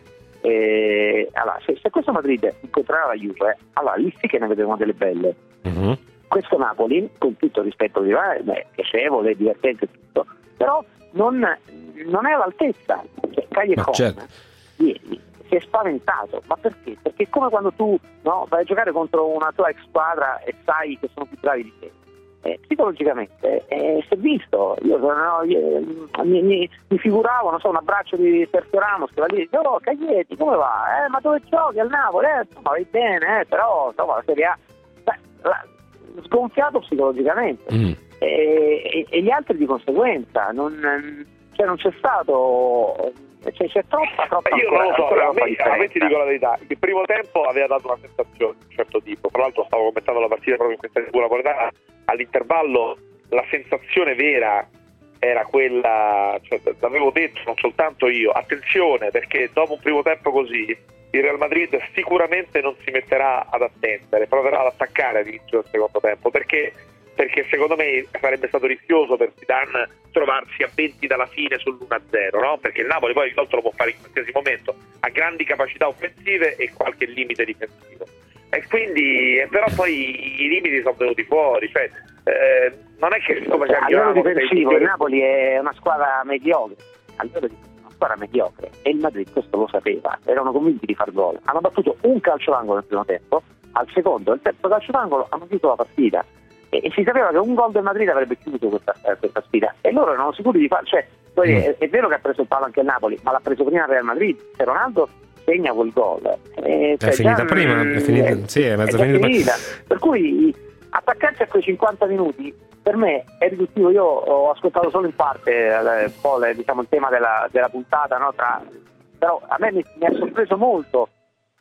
K: eh, allora, se, se questo Madrid incontrerà la Juve, allora lì sì che ne vedremo delle belle.
I: mm-hmm.
K: Questo Napoli, con tutto il rispetto di eh, beh, piacevole, divertente tutto, però non, non è all'altezza. Cioè, Callejon
I: certo.
K: ieri si è spaventato, ma perché? Perché è come quando tu no, vai a giocare contro una tua ex squadra e sai che sono più bravi di te. Eh, psicologicamente eh, si è visto, io no, io, mi, mi, mi figuravo, non so, un abbraccio di Sergio Ramos che va lì, oh Caglietti, come va? Eh, ma dove giochi al Napoli? Eh, insomma, vai bene, eh, però insomma la Serie A beh, la, sgonfiato psicologicamente
I: mm.
K: e, e, e gli altri di conseguenza non, cioè non c'è stato. C'è, c'è troppa, troppa
J: io non lo so, a me, a me ti dico la verità, il primo tempo aveva dato una sensazione di un certo tipo, tra l'altro stavo commentando la partita proprio in questa T V napoletana, all'intervallo la sensazione vera era quella, cioè l'avevo detto non soltanto io, attenzione perché dopo un primo tempo così il Real Madrid sicuramente non si metterà ad attendere, proverà ad attaccare all'inizio del secondo tempo, perché perché secondo me sarebbe stato rischioso per Zidane trovarsi a venti dalla fine sull'uno a zero, no? Perché il Napoli poi il gol lo può fare in qualsiasi momento, ha grandi capacità offensive e qualche limite difensivo. E quindi, eh, però poi i limiti sono venuti fuori, cioè eh, non è che come
K: a livello difensivo il Napoli è una squadra mediocre, a livello di una squadra mediocre e il Madrid questo lo sapeva, erano convinti di far gol, hanno battuto un calcio d'angolo nel primo tempo, al secondo e al terzo calcio d'angolo hanno chiuso la partita. E si sapeva che un gol del Madrid avrebbe chiuso questa, eh, questa sfida e loro erano sicuri di fare, cioè poi mm. è, è vero che ha preso il palo anche il Napoli, ma l'ha preso prima il Real Madrid, se Ronaldo segna quel gol eh, cioè
I: è finita
K: già,
I: prima è finita,
K: è,
I: sì, è mezza
K: è
I: finita,
K: finita. Per cui attaccarsi a quei cinquanta minuti per me è riduttivo. Io ho ascoltato solo in parte eh, un po' le, diciamo, il tema della, della puntata, no? Tra, però a me mi, mi ha sorpreso molto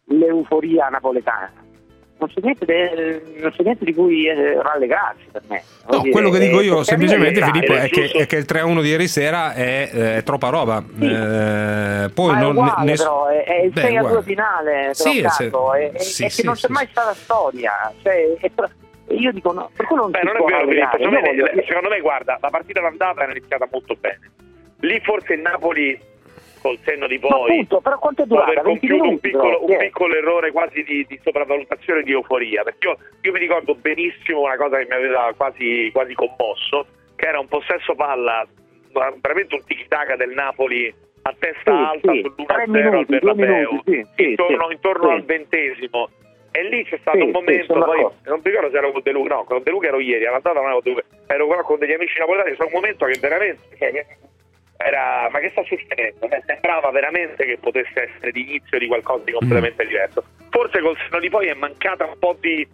Q: l'euforia napoletana. Non c'è niente, de, non c'è niente di cui eh, rallegrarsi per me.
I: No,
Q: dire,
I: quello che dico io
Q: eh,
I: semplicemente,
Q: è
I: Filippo, è che,
Q: giusto.
I: è che il tre a uno di ieri sera è, è troppa roba.
Q: Sì.
I: Eh, poi
Q: Ma è
I: non,
Q: uguale,
I: ness-
Q: però è, è il
I: Beh,
Q: sei a due
I: uguale.
Q: finale,
I: Sì,
Q: però,
I: se-
Q: cazzo, è, è-
I: sì,
Q: è
I: sì,
Q: che non
I: sì,
Q: c'è mai
I: sì.
Q: stata storia. Cioè, è tro- io dico, no, per quello non
J: Beh,
Q: si
J: non è
Q: può
J: vero, Filippo.
Q: rallegrare.
J: Secondo
Q: Io
J: me,
Q: voglio-
J: secondo me, guarda, la partita d'andata era iniziata molto bene. Lì forse il Napoli, col senno di
Q: Ma
J: poi,
Q: appunto, però quanto è
J: può aver
Q: durata? venti
J: compiuto un
Q: minuti,
J: piccolo,
Q: però,
J: un
Q: sì.
J: piccolo errore quasi di, di sopravvalutazione, di euforia, perché io, io mi ricordo benissimo una cosa che mi aveva quasi, quasi commosso, che era un possesso palla, veramente un tiki-taka del Napoli a testa
Q: Sì,
J: alta
Q: sì,
J: sull'uno
Q: tre
J: a zero al
Q: minuti, due
J: Bernabeu,
Q: minuti, sì, sì,
J: intorno,
Q: sì,
J: intorno
Q: sì.
J: al ventesimo. E lì c'è stato
Q: Sì,
J: un
Q: sì,
J: momento,
Q: sono
J: poi
Q: d'accordo.
J: non mi ricordo se ero con De Luca, no, con De Luca ero ieri, all'andata non ero con De Luca, ero però con degli amici napoletani, c'è un momento che veramente cioè, era, ma che sta succedendo? Eh, Sembrava veramente che potesse essere l'inizio di qualcosa di completamente
Q: Mm.
J: diverso. Forse col senno di poi è mancata un po' di,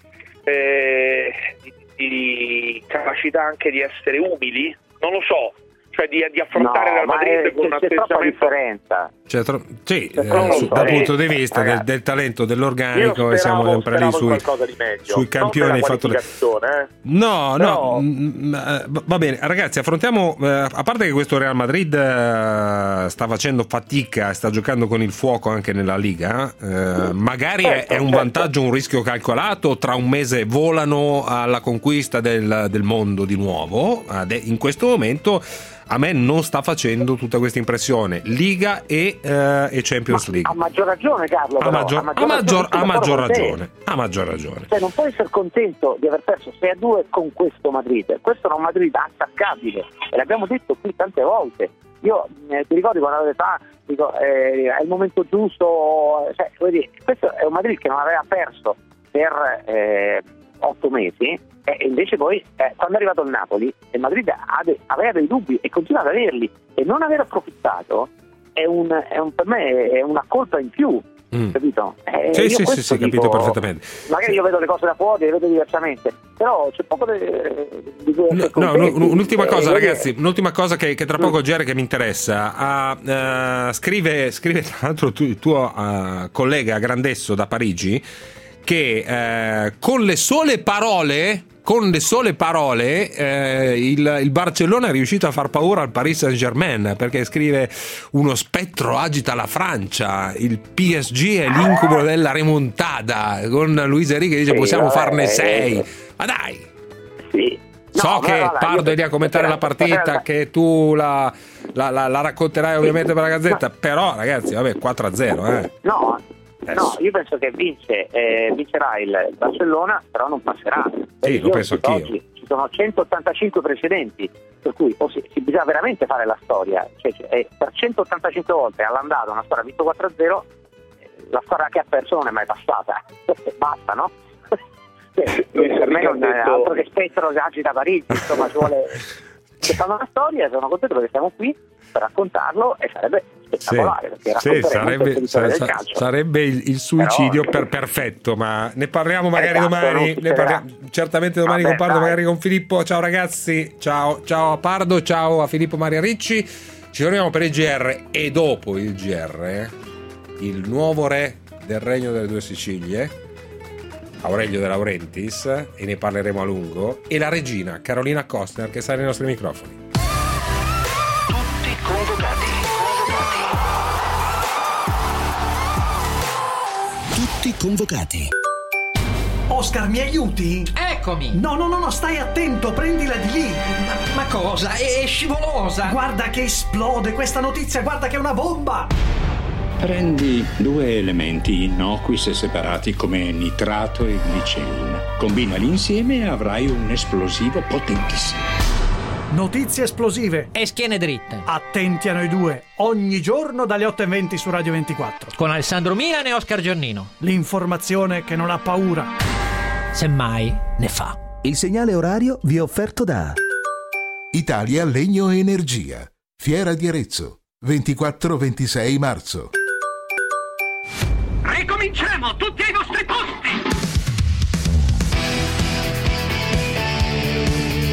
J: eh, di, di capacità anche di essere umili, non lo so, cioè di, di affrontare
Q: No,
J: Real
Q: ma
J: Madrid
Q: è-
J: con un
Q: c'è troppa
J: atteggiamento.
Q: differenza.
I: Cioè, tro- sì,
Q: C'è
I: eh,
Q: troppo
I: su- dal
Q: eh,
I: punto di vista del,
Q: ragazzi.
I: del talento,
J: Io
I: dell'organico, e siamo
J: speravo,
I: sempre lì
J: speravo in
I: sui,
J: qualcosa di meglio,
I: sui
J: non
I: campioni
J: per la
I: fattori.
J: qualificazione, eh.
I: No,
J: Però-
I: no, mm, eh, va bene, ragazzi, affrontiamo, eh, a parte che questo Real Madrid eh, sta facendo fatica, sta giocando con il fuoco anche nella Liga, eh, magari è, è un vantaggio, un rischio calcolato, tra un mese volano alla conquista del, del mondo di nuovo. Ade- in questo momento a me non sta facendo tutta questa impressione Liga e, eh, e Champions League.
Q: A maggior ragione, Carlo.
I: A
Q: però,
I: maggior, a maggior,
Q: ragione,
I: a
Q: sono
I: maggior
Q: d'accordo con te.
I: ragione, a maggior ragione.
Q: Cioè, non puoi essere contento di aver perso sei a due con questo Madrid. Questo è un Madrid attaccabile e l'abbiamo detto qui tante volte. Io eh, ti ricordi quando avevo detto, ah, dico, eh, è il momento giusto, cioè, vuoi dire, questo è un Madrid che non aveva perso per eh, otto mesi. E invece poi eh, quando è arrivato il Napoli il Madrid ha de- aveva dei dubbi e continua ad averli, e non aver approfittato è, un, è un, per me è una colpa in più,
I: Mm.
Q: capito? Eh,
I: Sì,
Q: io
I: sì, sì,
Q: questo
I: sì,
Q: dico,
I: capito perfettamente.
Q: magari io vedo le cose da fuori, le vedo diversamente, però c'è poco de- di cui essere
I: No,
Q: contenti.
I: un- un'ultima
Q: Eh,
I: cosa,
Q: vedi-
I: ragazzi, un'ultima cosa che, che tra poco G R che mi interessa. Ah, eh, scrive, scrive tra l'altro tu- il tuo eh, collega Grandesso da Parigi che eh, con le sole parole con le sole parole eh, il, il Barcellona è riuscito a far paura al Paris Saint-Germain, perché scrive: uno spettro agita la Francia, il P S G è l'incubo della remontada, con Luis Enrique dice
Q: Sì,
I: possiamo
Q: vabbè,
I: farne
Q: eh,
I: sei. Ma dai,
Q: Sì.
I: so
Q: No,
I: che
Q: ma guarda,
I: Pardo
Q: io-
I: è lì a commentare la partita,
Q: guarda,
I: che tu la, la, la, la racconterai ovviamente per la Gazzetta, però ragazzi, vabbè, quattro a zero, eh.
Q: No,
I: Adesso.
Q: no, io penso che vince, eh, vincerà il Barcellona, però non passerà.
I: Sì,
Q: Perché
I: lo
Q: io
I: penso
Q: dico,
I: anch'io.
Q: oggi ci sono centottantacinque precedenti, per cui o si, si bisogna veramente fare la storia, cioè, cioè, eh, per centottantacinque volte all'andata una squadra ha vinto quattro a zero, eh, la squadra che ha perso non è mai passata. Basta, no? Cioè, per me non è altro che spettro che agita Parigi, insomma ci vuole, ci fanno una storia, sono contento perché siamo qui per raccontarlo e sarebbe spettacolare, perché
I: Sì,
Q: racconteremo
I: sarebbe,
Q: queste vittorie
I: sa-
Q: del
I: sa-
Q: calcio.
I: sarebbe il, il suicidio
Q: Però-
I: per perfetto, ma ne parliamo magari
Q: Esatto,
I: domani,
Q: non
I: ne
Q: succederà.
I: parliamo certamente domani
Q: Vabbè,
I: con Pardo,
Q: dai.
I: magari con Filippo. Ciao ragazzi, ciao, ciao a Pardo, ciao a Filippo Maria Ricci. Ci torniamo per il G R e dopo il G R il nuovo re del Regno delle Due Sicilie, Aurelio De Laurentiis, e ne parleremo a lungo, e la regina Carolina Costner che sale ai nostri microfoni.
M: Tutti convocati. Tutti convocati.
R: Oscar, mi aiuti?
S: Eccomi!
R: No, no, no, no, stai attento, prendila di lì.
S: Ma, ma cosa? È, è scivolosa!
R: Guarda che esplode questa notizia, guarda che è una bomba!
T: Prendi due elementi innocui se separati come nitrato e glicellina. Combinali insieme e avrai un esplosivo potentissimo.
R: Notizie esplosive
S: E schiene dritte.
R: Attenti a noi due, ogni giorno dalle otto e venti su Radio ventiquattro.
S: Con Alessandro Milan e Oscar Giannino.
R: L'informazione che non ha paura.
S: Semmai ne fa.
U: Il segnale orario vi è offerto da
V: Italia Legno e Energia, Fiera di Arezzo, ventiquattro ventisei marzo.
C: Ricominciamo, tutti ai vostri posti!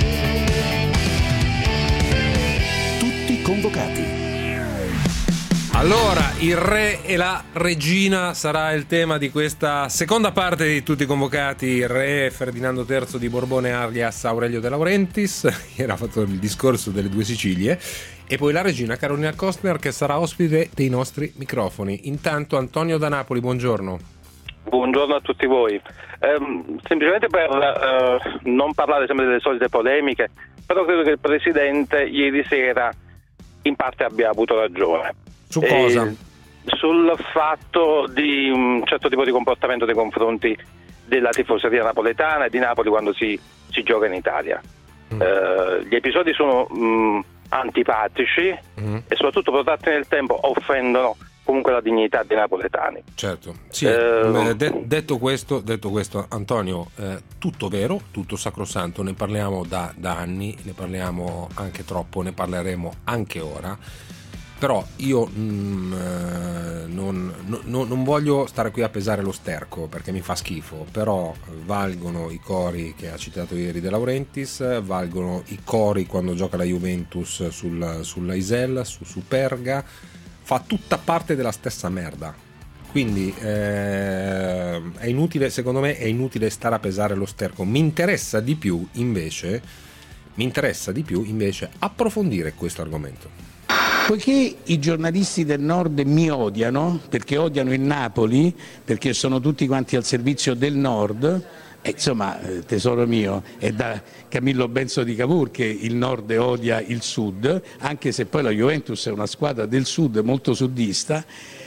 M: Tutti convocati.
I: Allora, il re e la regina sarà il tema di questa seconda parte di Tutti convocati. Il re Ferdinando terzo di Borbone alias Aurelio De Laurentiis, era fatto il discorso delle due Sicilie, e poi la regina Carolina Costner, che sarà ospite dei nostri microfoni. Intanto Antonio da Napoli, buongiorno.
A: Buongiorno a tutti voi. Eh, semplicemente per eh, non parlare sempre delle solite polemiche, però credo che il Presidente ieri sera in parte abbia avuto ragione.
I: Su cosa?
A: Eh, sul fatto di un certo tipo di comportamento nei confronti della tifoseria napoletana e di Napoli quando si, si gioca in Italia. Mm. Eh, gli episodi sono mh, antipatici mm. e soprattutto protratti nel tempo offendono comunque la dignità dei napoletani.
I: Certo, sì, eh, de- detto questo, detto questo Antonio, eh, tutto vero, tutto sacrosanto, ne parliamo da, da anni, ne parliamo anche troppo, ne parleremo anche ora, però io mm, eh, non, no, non voglio stare qui a pesare lo sterco perché mi fa schifo, però valgono i cori che ha citato ieri De Laurentiis, valgono i cori quando gioca la Juventus sul, sulla Isel, su Superga, fa tutta parte della stessa merda, quindi eh, è inutile, secondo me è inutile stare a pesare lo sterco. Mi interessa di più invece mi interessa di più invece approfondire questo argomento.
B: Poiché i giornalisti del nord mi odiano, perché odiano il Napoli, perché sono tutti quanti al servizio del nord, e insomma, tesoro mio, è da Camillo Benso di Cavour che il nord odia il sud, anche se poi la Juventus è una squadra del sud molto sudista,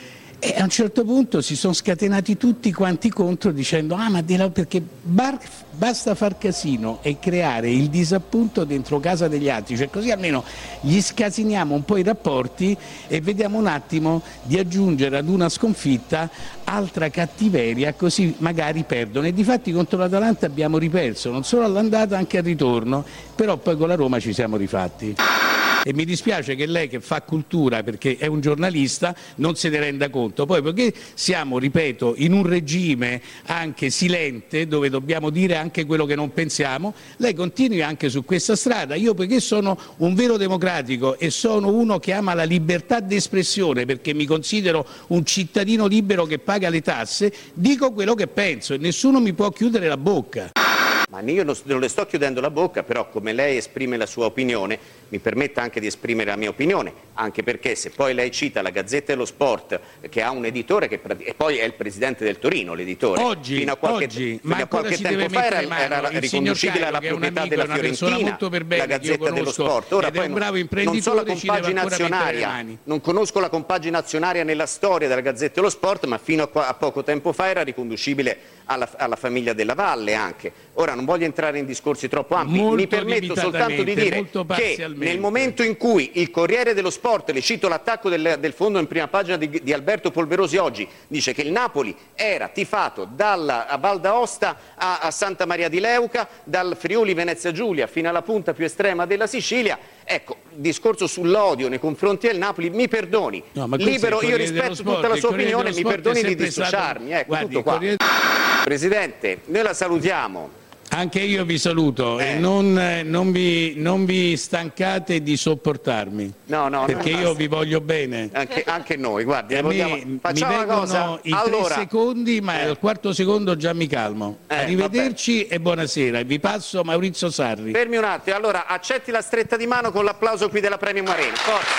B: e a un certo punto si sono scatenati tutti quanti contro dicendo ah ma perché bar, basta far casino e creare il disappunto dentro casa degli altri, cioè così almeno gli scasiniamo un po' i rapporti e vediamo un attimo di aggiungere ad una sconfitta altra cattiveria, così magari perdono. E difatti contro l'Atalanta abbiamo riperso non solo all'andata anche al ritorno, però poi con la Roma ci siamo rifatti. E mi dispiace che lei, che fa cultura perché è un giornalista, non se ne renda conto. Poi perché siamo, ripeto, in un regime anche silente dove dobbiamo dire anche quello che non pensiamo, lei continui anche su questa strada. Io perché sono un vero democratico e sono uno che ama la libertà d'espressione perché mi considero un cittadino libero che paga le tasse, dico quello che penso e nessuno mi può chiudere la bocca.
W: Ma io non le sto chiudendo la bocca, però come lei esprime la sua opinione, mi permetta anche di esprimere la mia opinione, anche perché se poi lei cita la Gazzetta dello Sport, che ha un editore, che, e poi è il presidente del Torino, l'editore,
B: oggi,
W: fino a qualche,
B: oggi,
W: fino
B: ma
W: a qualche tempo fa era, era riconducibile alla proprietà della Fiorentina, la Gazzetta dello Sport. Ora poi non, non so la compagine azionaria, non conosco la compagine azionaria nella storia della Gazzetta dello Sport, ma fino a, qua, a poco tempo fa era riconducibile alla, alla famiglia Della Valle anche. Ora non voglio entrare in discorsi troppo ampi,
B: molto
W: mi permetto soltanto di dire che nel momento in cui il Corriere dello Sport, le cito l'attacco del, del fondo in prima pagina di, di Alberto Polverosi oggi, dice che il Napoli era tifato dalla a Val d'Aosta a, a Santa Maria di Leuca, dal Friuli Venezia Giulia fino alla punta più estrema della Sicilia. Ecco, discorso sull'odio nei confronti del Napoli, mi perdoni,
B: no,
W: libero, io rispetto
B: sport,
W: tutta la sua opinione, mi perdoni di
B: Stato...
W: dissociarmi, ecco,
B: Guardi,
W: tutto qua. Corriere... Presidente, noi la salutiamo.
B: Anche io vi saluto eh. e non, non, vi, non vi stancate di sopportarmi,
W: no, no,
B: perché
W: no,
B: io vi voglio bene.
W: Anche, anche noi, guardi,
B: a
W: vogliamo...
B: me
W: facciamo
B: mi
W: una cosa.
B: I
W: allora...
B: tre secondi, ma eh. al quarto secondo già mi calmo. Eh, Arrivederci vabbè. E buonasera. Vi passo Maurizio Sarri.
W: Fermi un attimo, allora accetti la stretta di mano con l'applauso qui della Premium Arena. Forza.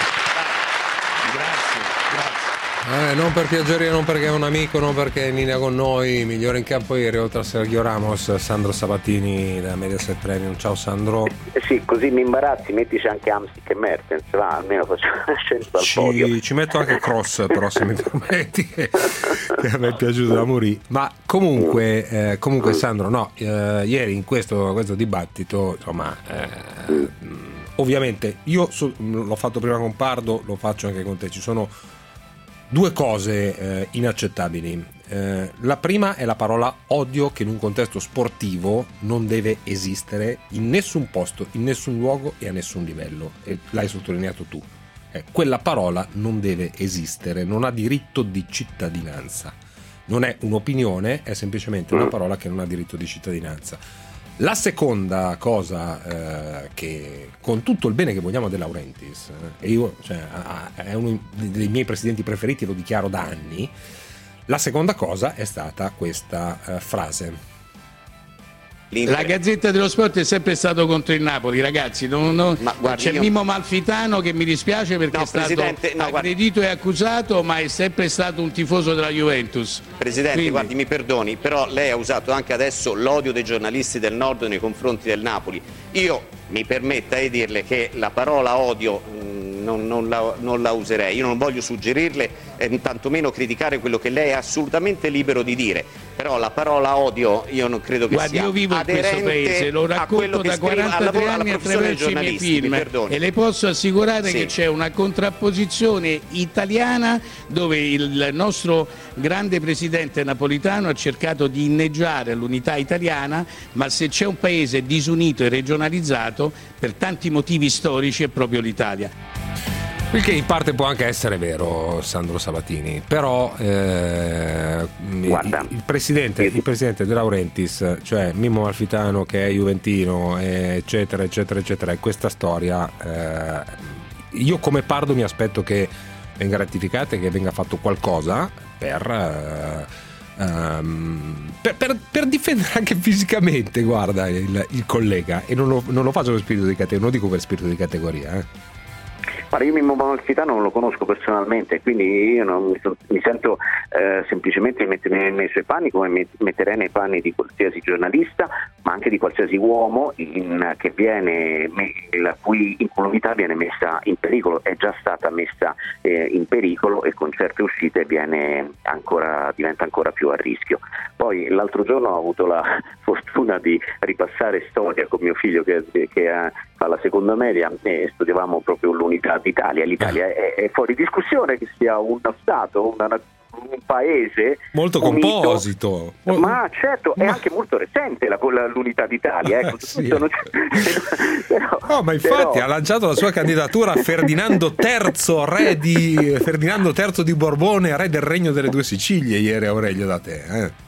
W: Allora,
B: grazie, grazie.
I: Eh, non per piaggeria, non perché è un amico, non perché è in linea con noi, migliore in campo ieri oltre a Sergio Ramos, Sandro Sabatini da Mediaset Premium. Ciao Sandro.
X: Eh sì, così mi imbarazzi, mettici anche Hamsik e Mertens, va, almeno facciamo scento al
I: ci,
X: podio.
I: Ci metto anche Cross però, se mi permetti, che, che a me è piaciuto da morì. Ma comunque, eh, comunque Sandro, no, eh, ieri in questo, questo dibattito, insomma, eh, ovviamente io so, l'ho fatto prima con Pardo, lo faccio anche con te, ci sono due cose eh, inaccettabili. Eh, la prima è la parola odio, che in un contesto sportivo non deve esistere in nessun posto, in nessun luogo e a nessun livello, e l'hai sottolineato tu. Eh, quella parola non deve esistere, non ha diritto di cittadinanza, non è un'opinione, è semplicemente una parola che non ha diritto di cittadinanza. La seconda cosa eh, che, con tutto il bene che vogliamo De Laurentiis, eh, e io cioè, è uno dei miei presidenti preferiti, lo dichiaro da anni, la seconda cosa è stata questa eh, frase.
B: La Gazzetta dello Sport è sempre stato contro il Napoli, ragazzi. Non, non,
W: guardi,
B: c'è
W: io...
B: Mimo Malfitano che mi dispiace perché
W: no,
B: è stato
W: no,
B: aggredito e accusato, ma è sempre stato un tifoso della Juventus.
W: Presidente, Quindi... guardi, mi perdoni, però lei ha usato anche adesso l'odio dei giornalisti del Nord nei confronti del Napoli. Io mi permetta di dirle che la parola odio mh, non, non, la, non la userei. Io non voglio suggerirle e tantomeno criticare quello che lei è assolutamente libero di dire. Però la parola odio io non credo che
B: Guardi,
W: sia
B: io vivo in questo paese, lo racconto da quarantatré anni attraverso i miei film e le posso assicurare sì. che c'è una contrapposizione italiana dove il nostro grande presidente Napolitano ha cercato di inneggiare l'unità italiana, ma se c'è un paese disunito e regionalizzato per tanti motivi storici è proprio l'Italia.
I: Il che in parte può anche essere vero, Sandro Sabatini, però eh, il, il, presidente, il presidente De Laurentiis, cioè Mimmo Malfitano che è juventino, eccetera, eccetera, eccetera, e questa storia, eh, io come Pardo mi aspetto che venga rettificata e che venga fatto qualcosa per... Eh, Um, per, per, per difendere anche fisicamente, guarda, il, il collega, e non lo, non lo faccio per spirito di categoria, non lo dico per spirito di categoria, eh.
X: Guarda, io Mimmo Malfitano non lo conosco personalmente, quindi io non mi, so, mi sento eh, semplicemente di mettere nei suoi panni come mi metterei nei panni di qualsiasi giornalista, ma anche di qualsiasi uomo in, che viene, la cui incolumità viene messa in pericolo, è già stata messa eh, in pericolo e con certe uscite viene ancora, diventa ancora più a rischio. Poi l'altro giorno ho avuto la fortuna di ripassare storia con mio figlio che, che ha, fa la seconda media e studiavamo proprio l'unità d'Italia. L'Italia è, è fuori discussione che sia uno Stato, una, un paese
I: molto
X: unito,
I: composito,
X: ma certo ma... è anche molto recente la, l'unità d'Italia, ecco.
I: Sì.
X: Non
I: però, no, ma infatti però... ha lanciato la sua candidatura a Ferdinando terzo, re di Ferdinando terzo di Borbone, re del Regno delle Due Sicilie, ieri Aurelio da te, eh.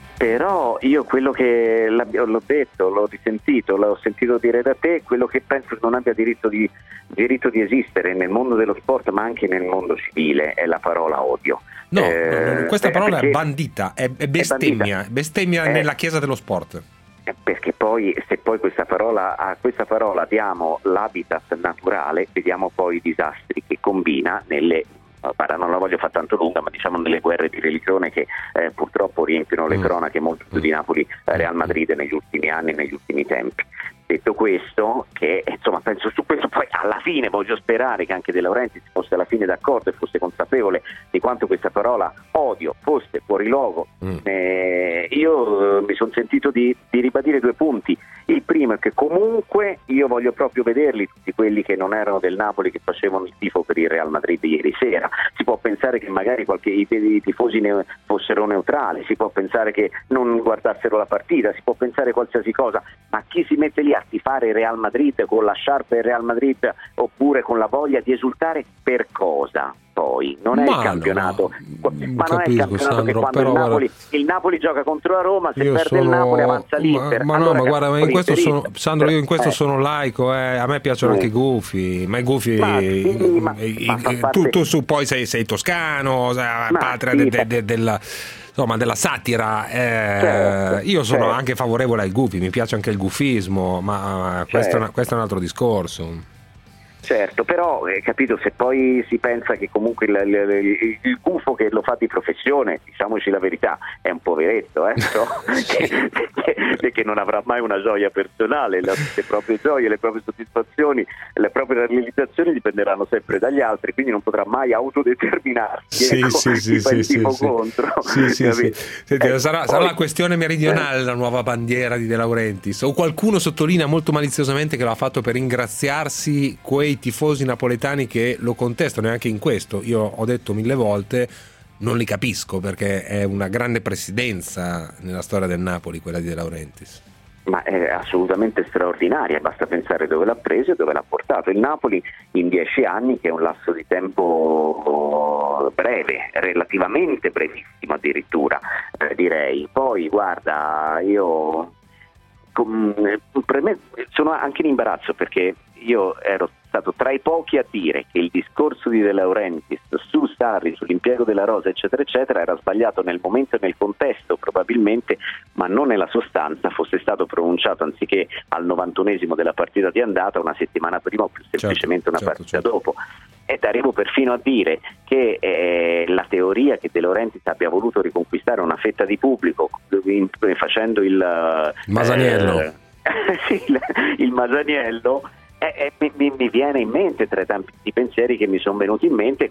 X: Però io quello che l'ho detto, l'ho risentito, l'ho sentito dire da te, quello che penso non abbia diritto di, diritto di esistere nel mondo dello sport ma anche nel mondo civile è la parola odio.
I: No, eh, no questa parola è bandita, è, è bestemmia, è bestemmia
X: eh,
I: nella chiesa dello sport.
X: Perché poi se poi questa parola, a questa parola diamo l'habitat naturale, vediamo poi i disastri che combina nelle... non la voglio fare tanto lunga, ma diciamo nelle guerre di religione che eh, purtroppo riempiono le cronache molto più di Napoli Real Madrid negli ultimi anni, negli ultimi tempi. Detto questo, che insomma penso su questo poi alla fine voglio sperare che anche De Laurentiis fosse alla fine d'accordo e fosse consapevole di quanto questa parola odio fosse fuori luogo. Mm. Eh, io eh, mi sono sentito di, di ribadire due punti. Il primo è che comunque io voglio proprio vederli tutti quelli che non erano del Napoli che facevano il tifo per il Real Madrid ieri sera. Si può pensare che magari qualche, i, i tifosi ne, fossero neutrali, si può pensare che non guardassero la partita, si può pensare qualsiasi cosa, ma chi si mette lì a tifare il Real Madrid con la sciarpa del Real Madrid oppure con la voglia di esultare per cosa? Poi non è
I: ma
X: il campionato,
I: no,
X: ma non capisco, è il campionato Sandro, che quando il Napoli, il Napoli gioca contro la Roma, se perde
I: sono...
X: il Napoli avanza l'Inter.
I: Ma, ma
X: allora,
I: no, ma guarda, ma in questo sono, Sandro, io in questo
X: eh.
I: sono laico, eh. A me piacciono eh. anche i gufi, ma i gufi,
X: ma sì, ma,
I: i,
X: ma
I: i,
X: parte...
I: tu, tu su poi sei, sei toscano, sei patria
X: sì,
I: de, de, de, della insomma della satira, eh,
X: certo,
I: io sono
X: certo.
I: anche favorevole ai gufi, mi piace anche il gufismo, ma
X: certo.
I: questo, è una, questo è un altro discorso.
X: Certo, però eh, capito, se poi si pensa che comunque il, il, il gufo che lo fa di professione, diciamoci la verità, è un poveretto, eh, so, che, che, che non avrà mai una gioia personale, le, le proprie gioie, le proprie soddisfazioni, le proprie realizzazioni dipenderanno sempre dagli altri, quindi non potrà mai autodeterminarsi.
I: Sì,
X: ecco,
I: sì, sì, sì, sì,
X: sì. contro.
I: Sì, sì, sì. Senti,
X: eh,
I: sarà,
X: poi,
I: sarà la questione meridionale
X: eh.
I: la nuova bandiera di De Laurentiis, o qualcuno sottolinea molto maliziosamente che l'ha fatto per ringraziarsi quei tifosi napoletani che lo contestano, e anche in questo io ho detto mille volte non li capisco, perché è una grande presidenza nella storia del Napoli quella di De Laurentiis.
X: Ma è assolutamente straordinaria, basta pensare dove l'ha preso e dove l'ha portato. Il Napoli in dieci anni, che è un lasso di tempo breve, relativamente brevissimo addirittura, eh, direi. Poi guarda, io com, per me sono anche in imbarazzo, perché io ero stato tra i pochi a dire che il discorso di De Laurentiis su Sarri, sull'impiego della rosa eccetera eccetera era sbagliato nel momento e nel contesto probabilmente, ma non nella sostanza, fosse stato pronunciato anziché al novantunesimo della partita di andata una settimana prima o più semplicemente
I: certo,
X: una
I: certo,
X: partita
I: certo.
X: dopo. Ed arrivo perfino a dire che eh, la teoria che De Laurentiis abbia voluto riconquistare una fetta di pubblico in, facendo il
I: Masaniello
X: eh, sì, il, il Masaniello Eh, eh, mi, mi viene in mente tra i tanti pensieri che mi sono venuti in mente,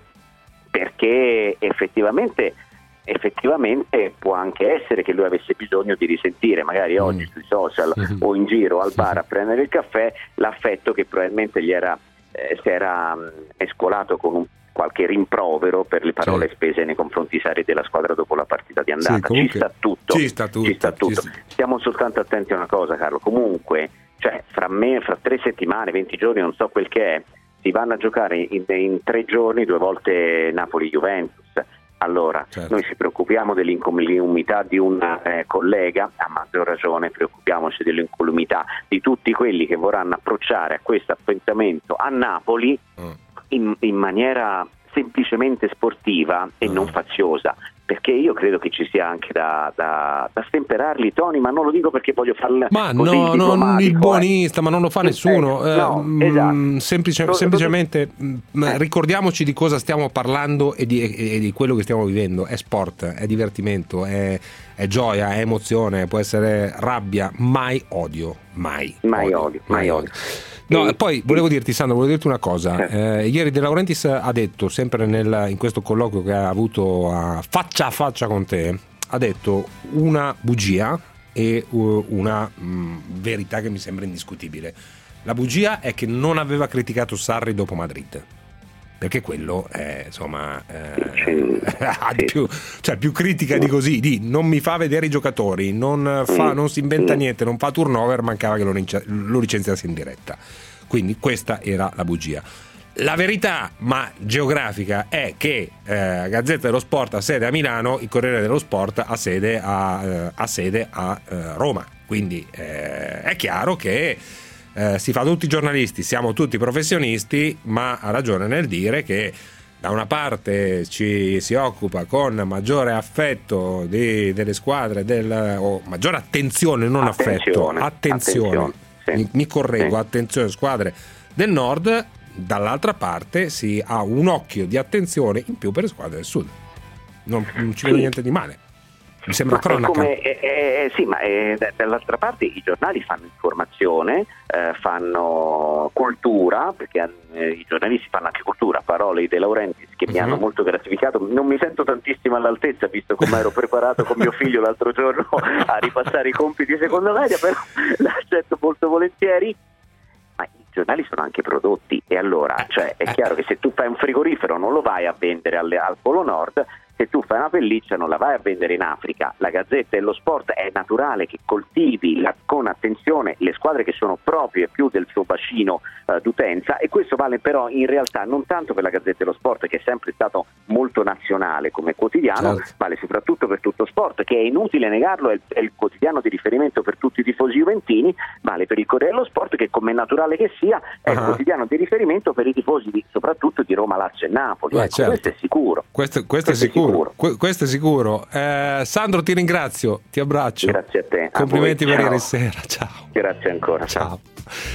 X: perché effettivamente effettivamente può anche essere che lui avesse bisogno di risentire magari mm. oggi sui social mm. o in giro al bar a prendere il caffè l'affetto che probabilmente gli era eh, si era mh, mescolato con un qualche rimprovero per le parole sì. spese nei confronti Sarri della squadra dopo la partita di andata. Sì, comunque, ci sta tutto,
I: ci sta tutto,
X: ci sta tutto.
I: Ci sta...
X: Stiamo soltanto attenti a una cosa, Carlo, comunque cioè fra me, fra tre settimane, venti giorni, non so quel che è, si vanno a giocare in, in tre giorni due volte Napoli-Juventus. Allora, certo. Noi ci preoccupiamo dell'incolumità di un eh, collega, a maggior ragione preoccupiamoci dell'incolumità di tutti quelli che vorranno approcciare a questo appuntamento a Napoli mm. in, in maniera semplicemente sportiva e mm. non faziosa, perché io credo che ci sia anche da, da, da stemperarli i toni, ma non lo dico perché voglio farlo
I: ma
X: così
I: no, non il buonista, eh. ma non lo fa nessuno.
X: Eh, no,
I: eh,
X: esatto.
I: semplice, lo, semplicemente lo... eh. ricordiamoci di cosa stiamo parlando e di, e, e di quello che stiamo vivendo. È sport, è divertimento, è, è gioia, è emozione, può essere rabbia, mai odio, mai,
X: mai odio,
I: odio
X: mai odio.
I: No, e poi volevo dirti, Sandro, volevo dirti una cosa. Eh, ieri De Laurentiis ha detto, sempre nel, in questo colloquio che ha avuto a faccia a faccia con te, ha detto una bugia e uh, una mh, verità che mi sembra indiscutibile. La bugia è che non aveva criticato Sarri dopo Madrid, perché quello è, insomma, eh, ha di più, cioè più critica di così, di non mi fa vedere i giocatori, non, fa, non si inventa niente, non fa turnover, mancava che lo, lo licenziasse in diretta. Quindi questa era la bugia. La verità, ma geografica, è che eh, Gazzetta dello Sport ha sede a Milano, il Corriere dello Sport ha sede a, eh, ha sede a eh, Roma. Quindi eh, è chiaro che eh, si fa tutti i giornalisti, siamo tutti professionisti, ma ha ragione nel dire che da una parte ci si occupa con maggiore affetto di, delle squadre, del, o maggiore attenzione, non attenzione, affetto, attenzione, attenzione sì. mi, mi correggo, sì. attenzione squadre del nord, dall'altra parte si ha un occhio di attenzione in più per le squadre del sud. Non, non ci vedo niente di male. Mi sembra
X: ma
I: cronaca.
X: Come, eh, eh, sì, ma eh, dall'altra parte i giornali fanno informazione, eh, fanno cultura, perché eh, i giornalisti fanno anche cultura, parole di De Laurentiis che uh-huh. mi hanno molto gratificato. Non mi sento tantissimo all'altezza, visto come ero preparato con mio figlio l'altro giorno a ripassare i compiti di seconda media, però l'accetto molto volentieri. Ma i giornali sono anche prodotti, e allora cioè, è chiaro che se tu fai un frigorifero non lo vai a vendere alle, al Polo Nord. Se tu fai una pelliccia non la vai a vendere in Africa. La Gazzetta dello Sport è naturale che coltivi la, con attenzione le squadre che sono proprie più del suo bacino uh, d'utenza, e questo vale però in realtà non tanto per la Gazzetta dello Sport, che è sempre stato molto nazionale come quotidiano, certo. vale soprattutto per Tutto Sport, che è inutile negarlo, è il, è il quotidiano di riferimento per tutti i tifosi juventini, vale per il Corriere dello Sport, che come è naturale che sia è uh-huh. il quotidiano di riferimento per i tifosi di, soprattutto di Roma, Lazio e Napoli.
I: Beh,
X: ecco,
I: certo.
X: Questo è sicuro.
I: Questo, questo, questo è sicuro. Sicuro. Que- questo è sicuro. Eh, Sandro, ti ringrazio, ti abbraccio.
X: Grazie a te.
I: Complimenti
X: a
I: per
X: ciao.
I: ieri sera. Ciao.
X: Grazie ancora. Ciao.
I: ciao.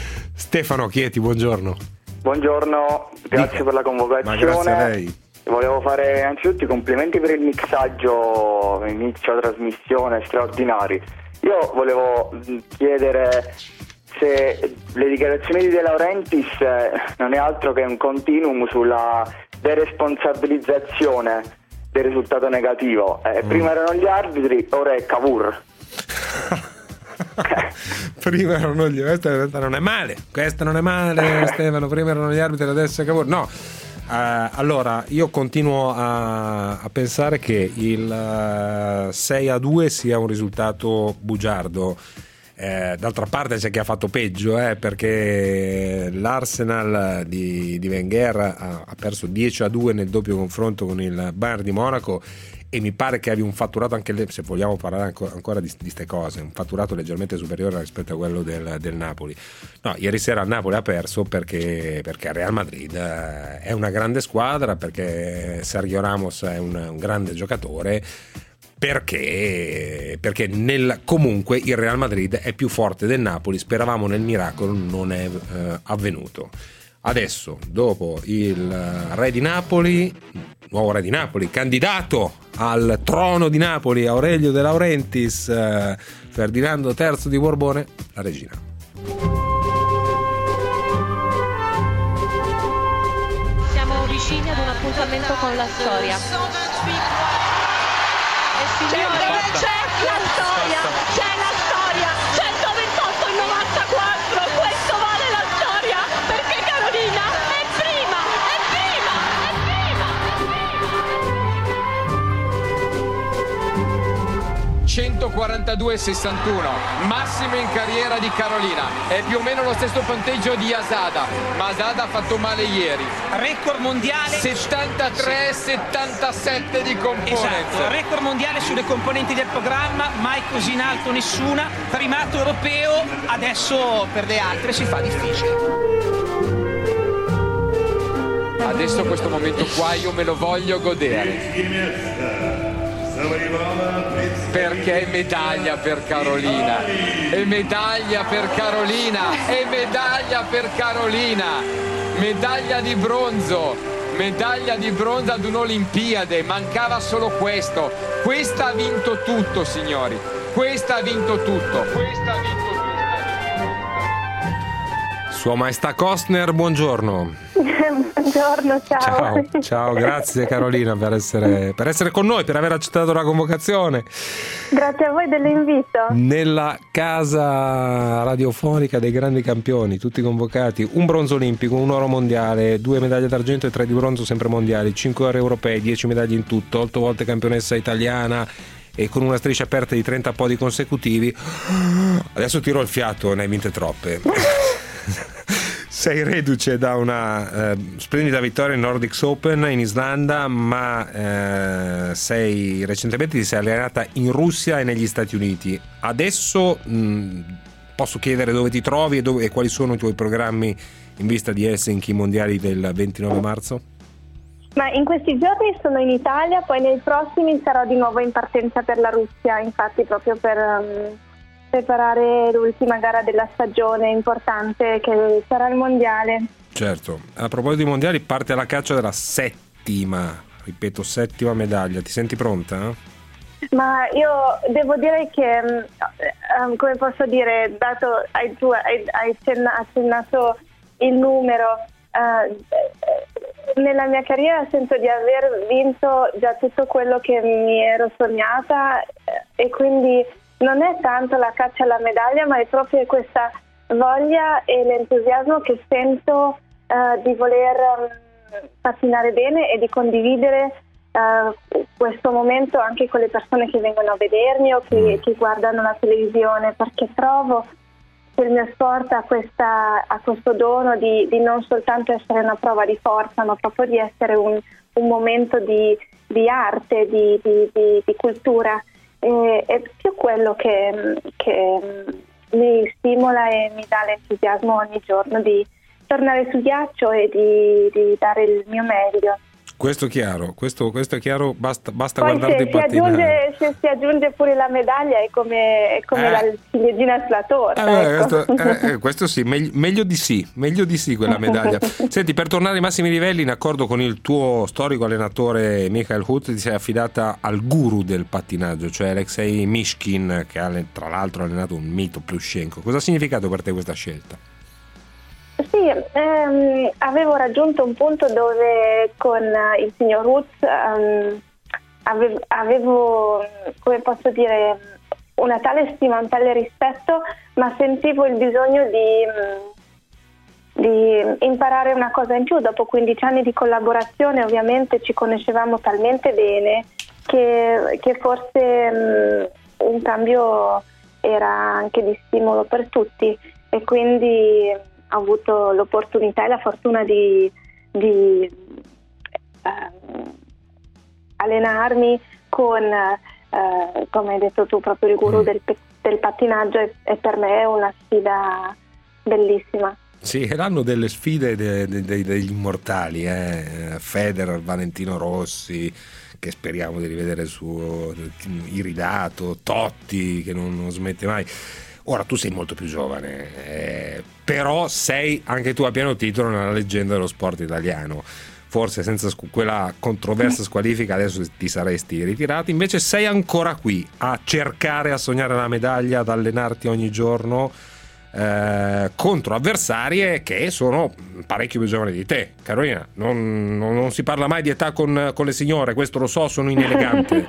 I: Stefano Chieti, buongiorno.
E: Buongiorno, grazie
I: Dica.
E: per la convocazione.
I: Ma grazie a lei.
E: Volevo fare innanzitutto i complimenti per il mixaggio, inizio trasmissione straordinari. Io volevo chiedere se le dichiarazioni di De Laurentiis non è altro che un continuum sulla deresponsabilizzazione del risultato negativo. Eh, mm. Prima erano gli arbitri, ora è Cavour.
I: Prima erano gli questa, questa non è male, questa non è male Stefano, prima erano gli arbitri, adesso è Cavour. No, uh, allora io continuo a, a pensare che il uh, sei a due sia un risultato bugiardo. Eh, d'altra parte c'è chi ha fatto peggio, eh, perché l'Arsenal di, di Wenger ha, ha perso dieci a due nel doppio confronto con il Bayern di Monaco, e mi pare che abbia un fatturato, anche le, se vogliamo parlare ancora, ancora di queste cose, un fatturato leggermente superiore rispetto a quello del, del Napoli. No, ieri sera il Napoli ha perso perché, perché il Real Madrid è una grande squadra, perché Sergio Ramos è un, un grande giocatore, perché, perché nel, comunque il Real Madrid è più forte del Napoli. Speravamo nel miracolo, non è eh, avvenuto. Adesso, dopo il re di Napoli, nuovo re di Napoli, candidato al trono di Napoli, Aurelio De Laurentiis, eh, Ferdinando terzo di Borbone, la regina.
F: Siamo vicini ad un appuntamento con la storia. E signore, c'è la storia, c'è la storia, centoventotto e novantaquattro, questo vale la storia, perché Carolina è prima, è prima, è prima, è prima.
G: centoquarantadue e sessantuno, massimo in carriera di Carolina, è più o meno lo stesso punteggio di Asada, ma Asada ha fatto male ieri.
H: Record mondiale
G: settantatré settantasette di componente.
H: Esatto, record mondiale sulle componenti del programma, mai così in alto nessuna, primato europeo, adesso per le altre si fa difficile.
G: Adesso questo momento qua io me lo voglio godere, perché è medaglia per Carolina, è medaglia per Carolina, è medaglia per Carolina, medaglia di bronzo, medaglia di bronzo ad un'Olimpiade, mancava solo questo. Questa ha vinto tutto, signori, questa ha vinto tutto, questa ha vinto tutto.
I: Sua Maestà Costner, buongiorno.
L: Buongiorno, ciao.
I: Ciao, ciao, grazie Carolina per essere, per essere con noi, per aver accettato la convocazione.
L: Grazie a voi dell'invito.
I: Nella casa radiofonica dei grandi campioni, tutti convocati, un bronzo olimpico, un oro mondiale, due medaglie d'argento e tre di bronzo sempre mondiali, cinque ori europei, dieci medaglie in tutto, otto volte campionessa italiana e con una striscia aperta di trenta podi consecutivi. Adesso tiro il fiato, ne hai vinte troppe. Sei reduce da una eh, splendida vittoria in Nordics Open in Islanda, ma eh, sei recentemente ti sei allenata in Russia e negli Stati Uniti. Adesso mh, posso chiedere dove ti trovi e, dove, e quali sono i tuoi programmi in vista di Helsinki mondiali del ventinove marzo?
L: Ma in questi giorni sono in Italia, poi nei prossimi sarò di nuovo in partenza per la Russia, infatti proprio per um, preparare l'ultima gara della stagione importante che sarà il mondiale.
I: Certo, a proposito di mondiali, parte alla caccia della settima, ripeto settima medaglia, ti senti pronta?
L: Ma io devo dire che, um, come posso dire, dato hai, tu hai, hai accennato il numero, uh, nella mia carriera sento di aver vinto già tutto quello che mi ero sognata, e quindi non è tanto la caccia alla medaglia, ma è proprio questa voglia e l'entusiasmo che sento uh, di voler um, pattinare bene e di condividere uh, questo momento anche con le persone che vengono a vedermi o che, che guardano la televisione, perché trovo che il mio sport ha, questa, ha questo dono di, di non soltanto essere una prova di forza, ma proprio di essere un, un momento di, di arte, di, di, di, di cultura. E, è più quello che, che mi stimola e mi dà l'entusiasmo ogni giorno di tornare sul ghiaccio e di, di dare il mio meglio.
I: Questo è chiaro, questo, questo è chiaro, basta, basta
L: Poi
I: guardarti
L: se si, aggiunge, se si aggiunge pure la medaglia è come, è come
I: eh.
L: la ciliegina sulla torta.
I: Eh,
L: ecco.
I: questo, eh, eh, questo sì, meglio, meglio di sì, meglio di sì quella medaglia. Senti, per tornare ai massimi livelli, in accordo con il tuo storico allenatore Michael Hut, ti sei affidata al guru del pattinaggio, cioè Alexei Mishkin, che ha tra l'altro allenato un mito Plushenko. Cosa ha significato per te questa scelta?
L: Sì, ehm, avevo raggiunto un punto dove con uh, il signor Rutz um, avevo, avevo, come posso dire, una tale stima, un tale rispetto, ma sentivo il bisogno di, di imparare una cosa in più. Dopo quindici anni di collaborazione ovviamente ci conoscevamo talmente bene che, che forse um, un cambio era anche di stimolo per tutti, e quindi ho avuto l'opportunità e la fortuna di, di eh, allenarmi con, eh, come hai detto tu, proprio il guru mm. del, del pattinaggio, e, e per me è una sfida bellissima.
I: Sì, erano delle sfide de, de, de, degli immortali, eh? Federer, Valentino Rossi, che speriamo di rivedere su Iridato, Totti, che non, non smette mai. Ora tu sei molto più giovane, eh, però sei anche tu a pieno titolo nella leggenda dello sport italiano. Forse senza scu- quella controversa squalifica adesso ti saresti ritirato, invece sei ancora qui a cercare, a sognare la medaglia, ad allenarti ogni giorno eh, contro avversarie che sono parecchio più giovani di te. Carolina, non, non, non si parla mai di età con, con le signore, questo lo so, sono inelegante.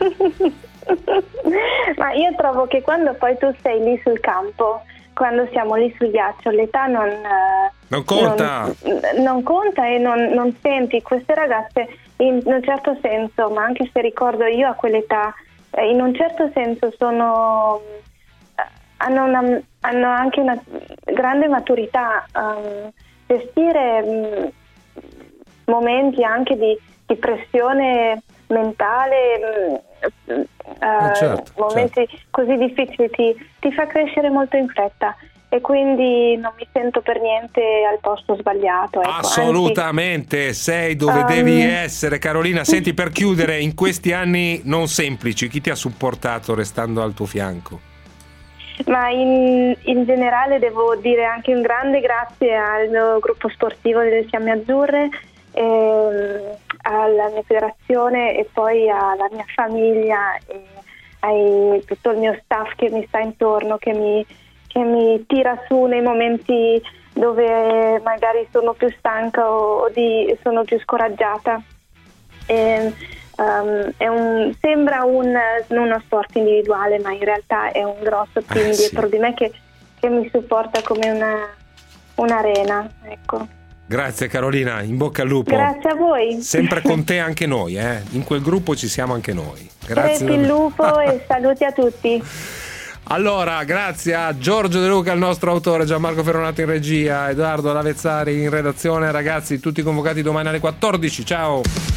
L: Ma io trovo che quando poi tu sei lì sul campo, quando siamo lì sul ghiaccio, l'età non,
I: non conta
L: non, non conta e non, non senti queste ragazze in un certo senso, ma anche se ricordo io a quell'età, in un certo senso sono hanno, una, hanno anche una grande maturità, um, gestire um, momenti anche di, di pressione mentale, uh, eh, certo, momenti certo. così difficili ti, ti fa crescere molto in fretta, e quindi non mi sento per niente al posto sbagliato, ecco.
I: Assolutamente, anzi, sei dove um, devi essere, Carolina. Senti, per chiudere, in questi anni non semplici, chi ti ha supportato restando al tuo fianco?
L: Ma in, in generale devo dire anche un grande grazie al mio gruppo sportivo delle Fiamme Azzurre, ehm, alla mia federazione e poi alla mia famiglia e a tutto il mio staff che mi sta intorno, che mi, che mi tira su nei momenti dove magari sono più stanca o, o di, sono più scoraggiata. E, um, è un, sembra un, uno sport individuale, ma in realtà è un grosso team eh, dietro sì. di me che, che mi supporta come una, un'arena, ecco.
I: Grazie Carolina, in bocca al lupo.
L: Grazie a voi.
I: Sempre con te anche noi, eh? In quel gruppo ci siamo anche noi. Grazie.
L: Crepi il lupo e saluti a tutti.
I: Allora, grazie a Giorgio De Luca, il nostro autore, Gianmarco Ferronato in regia, Edoardo Lavezzari in redazione. Ragazzi, tutti convocati domani alle quattordici. Ciao.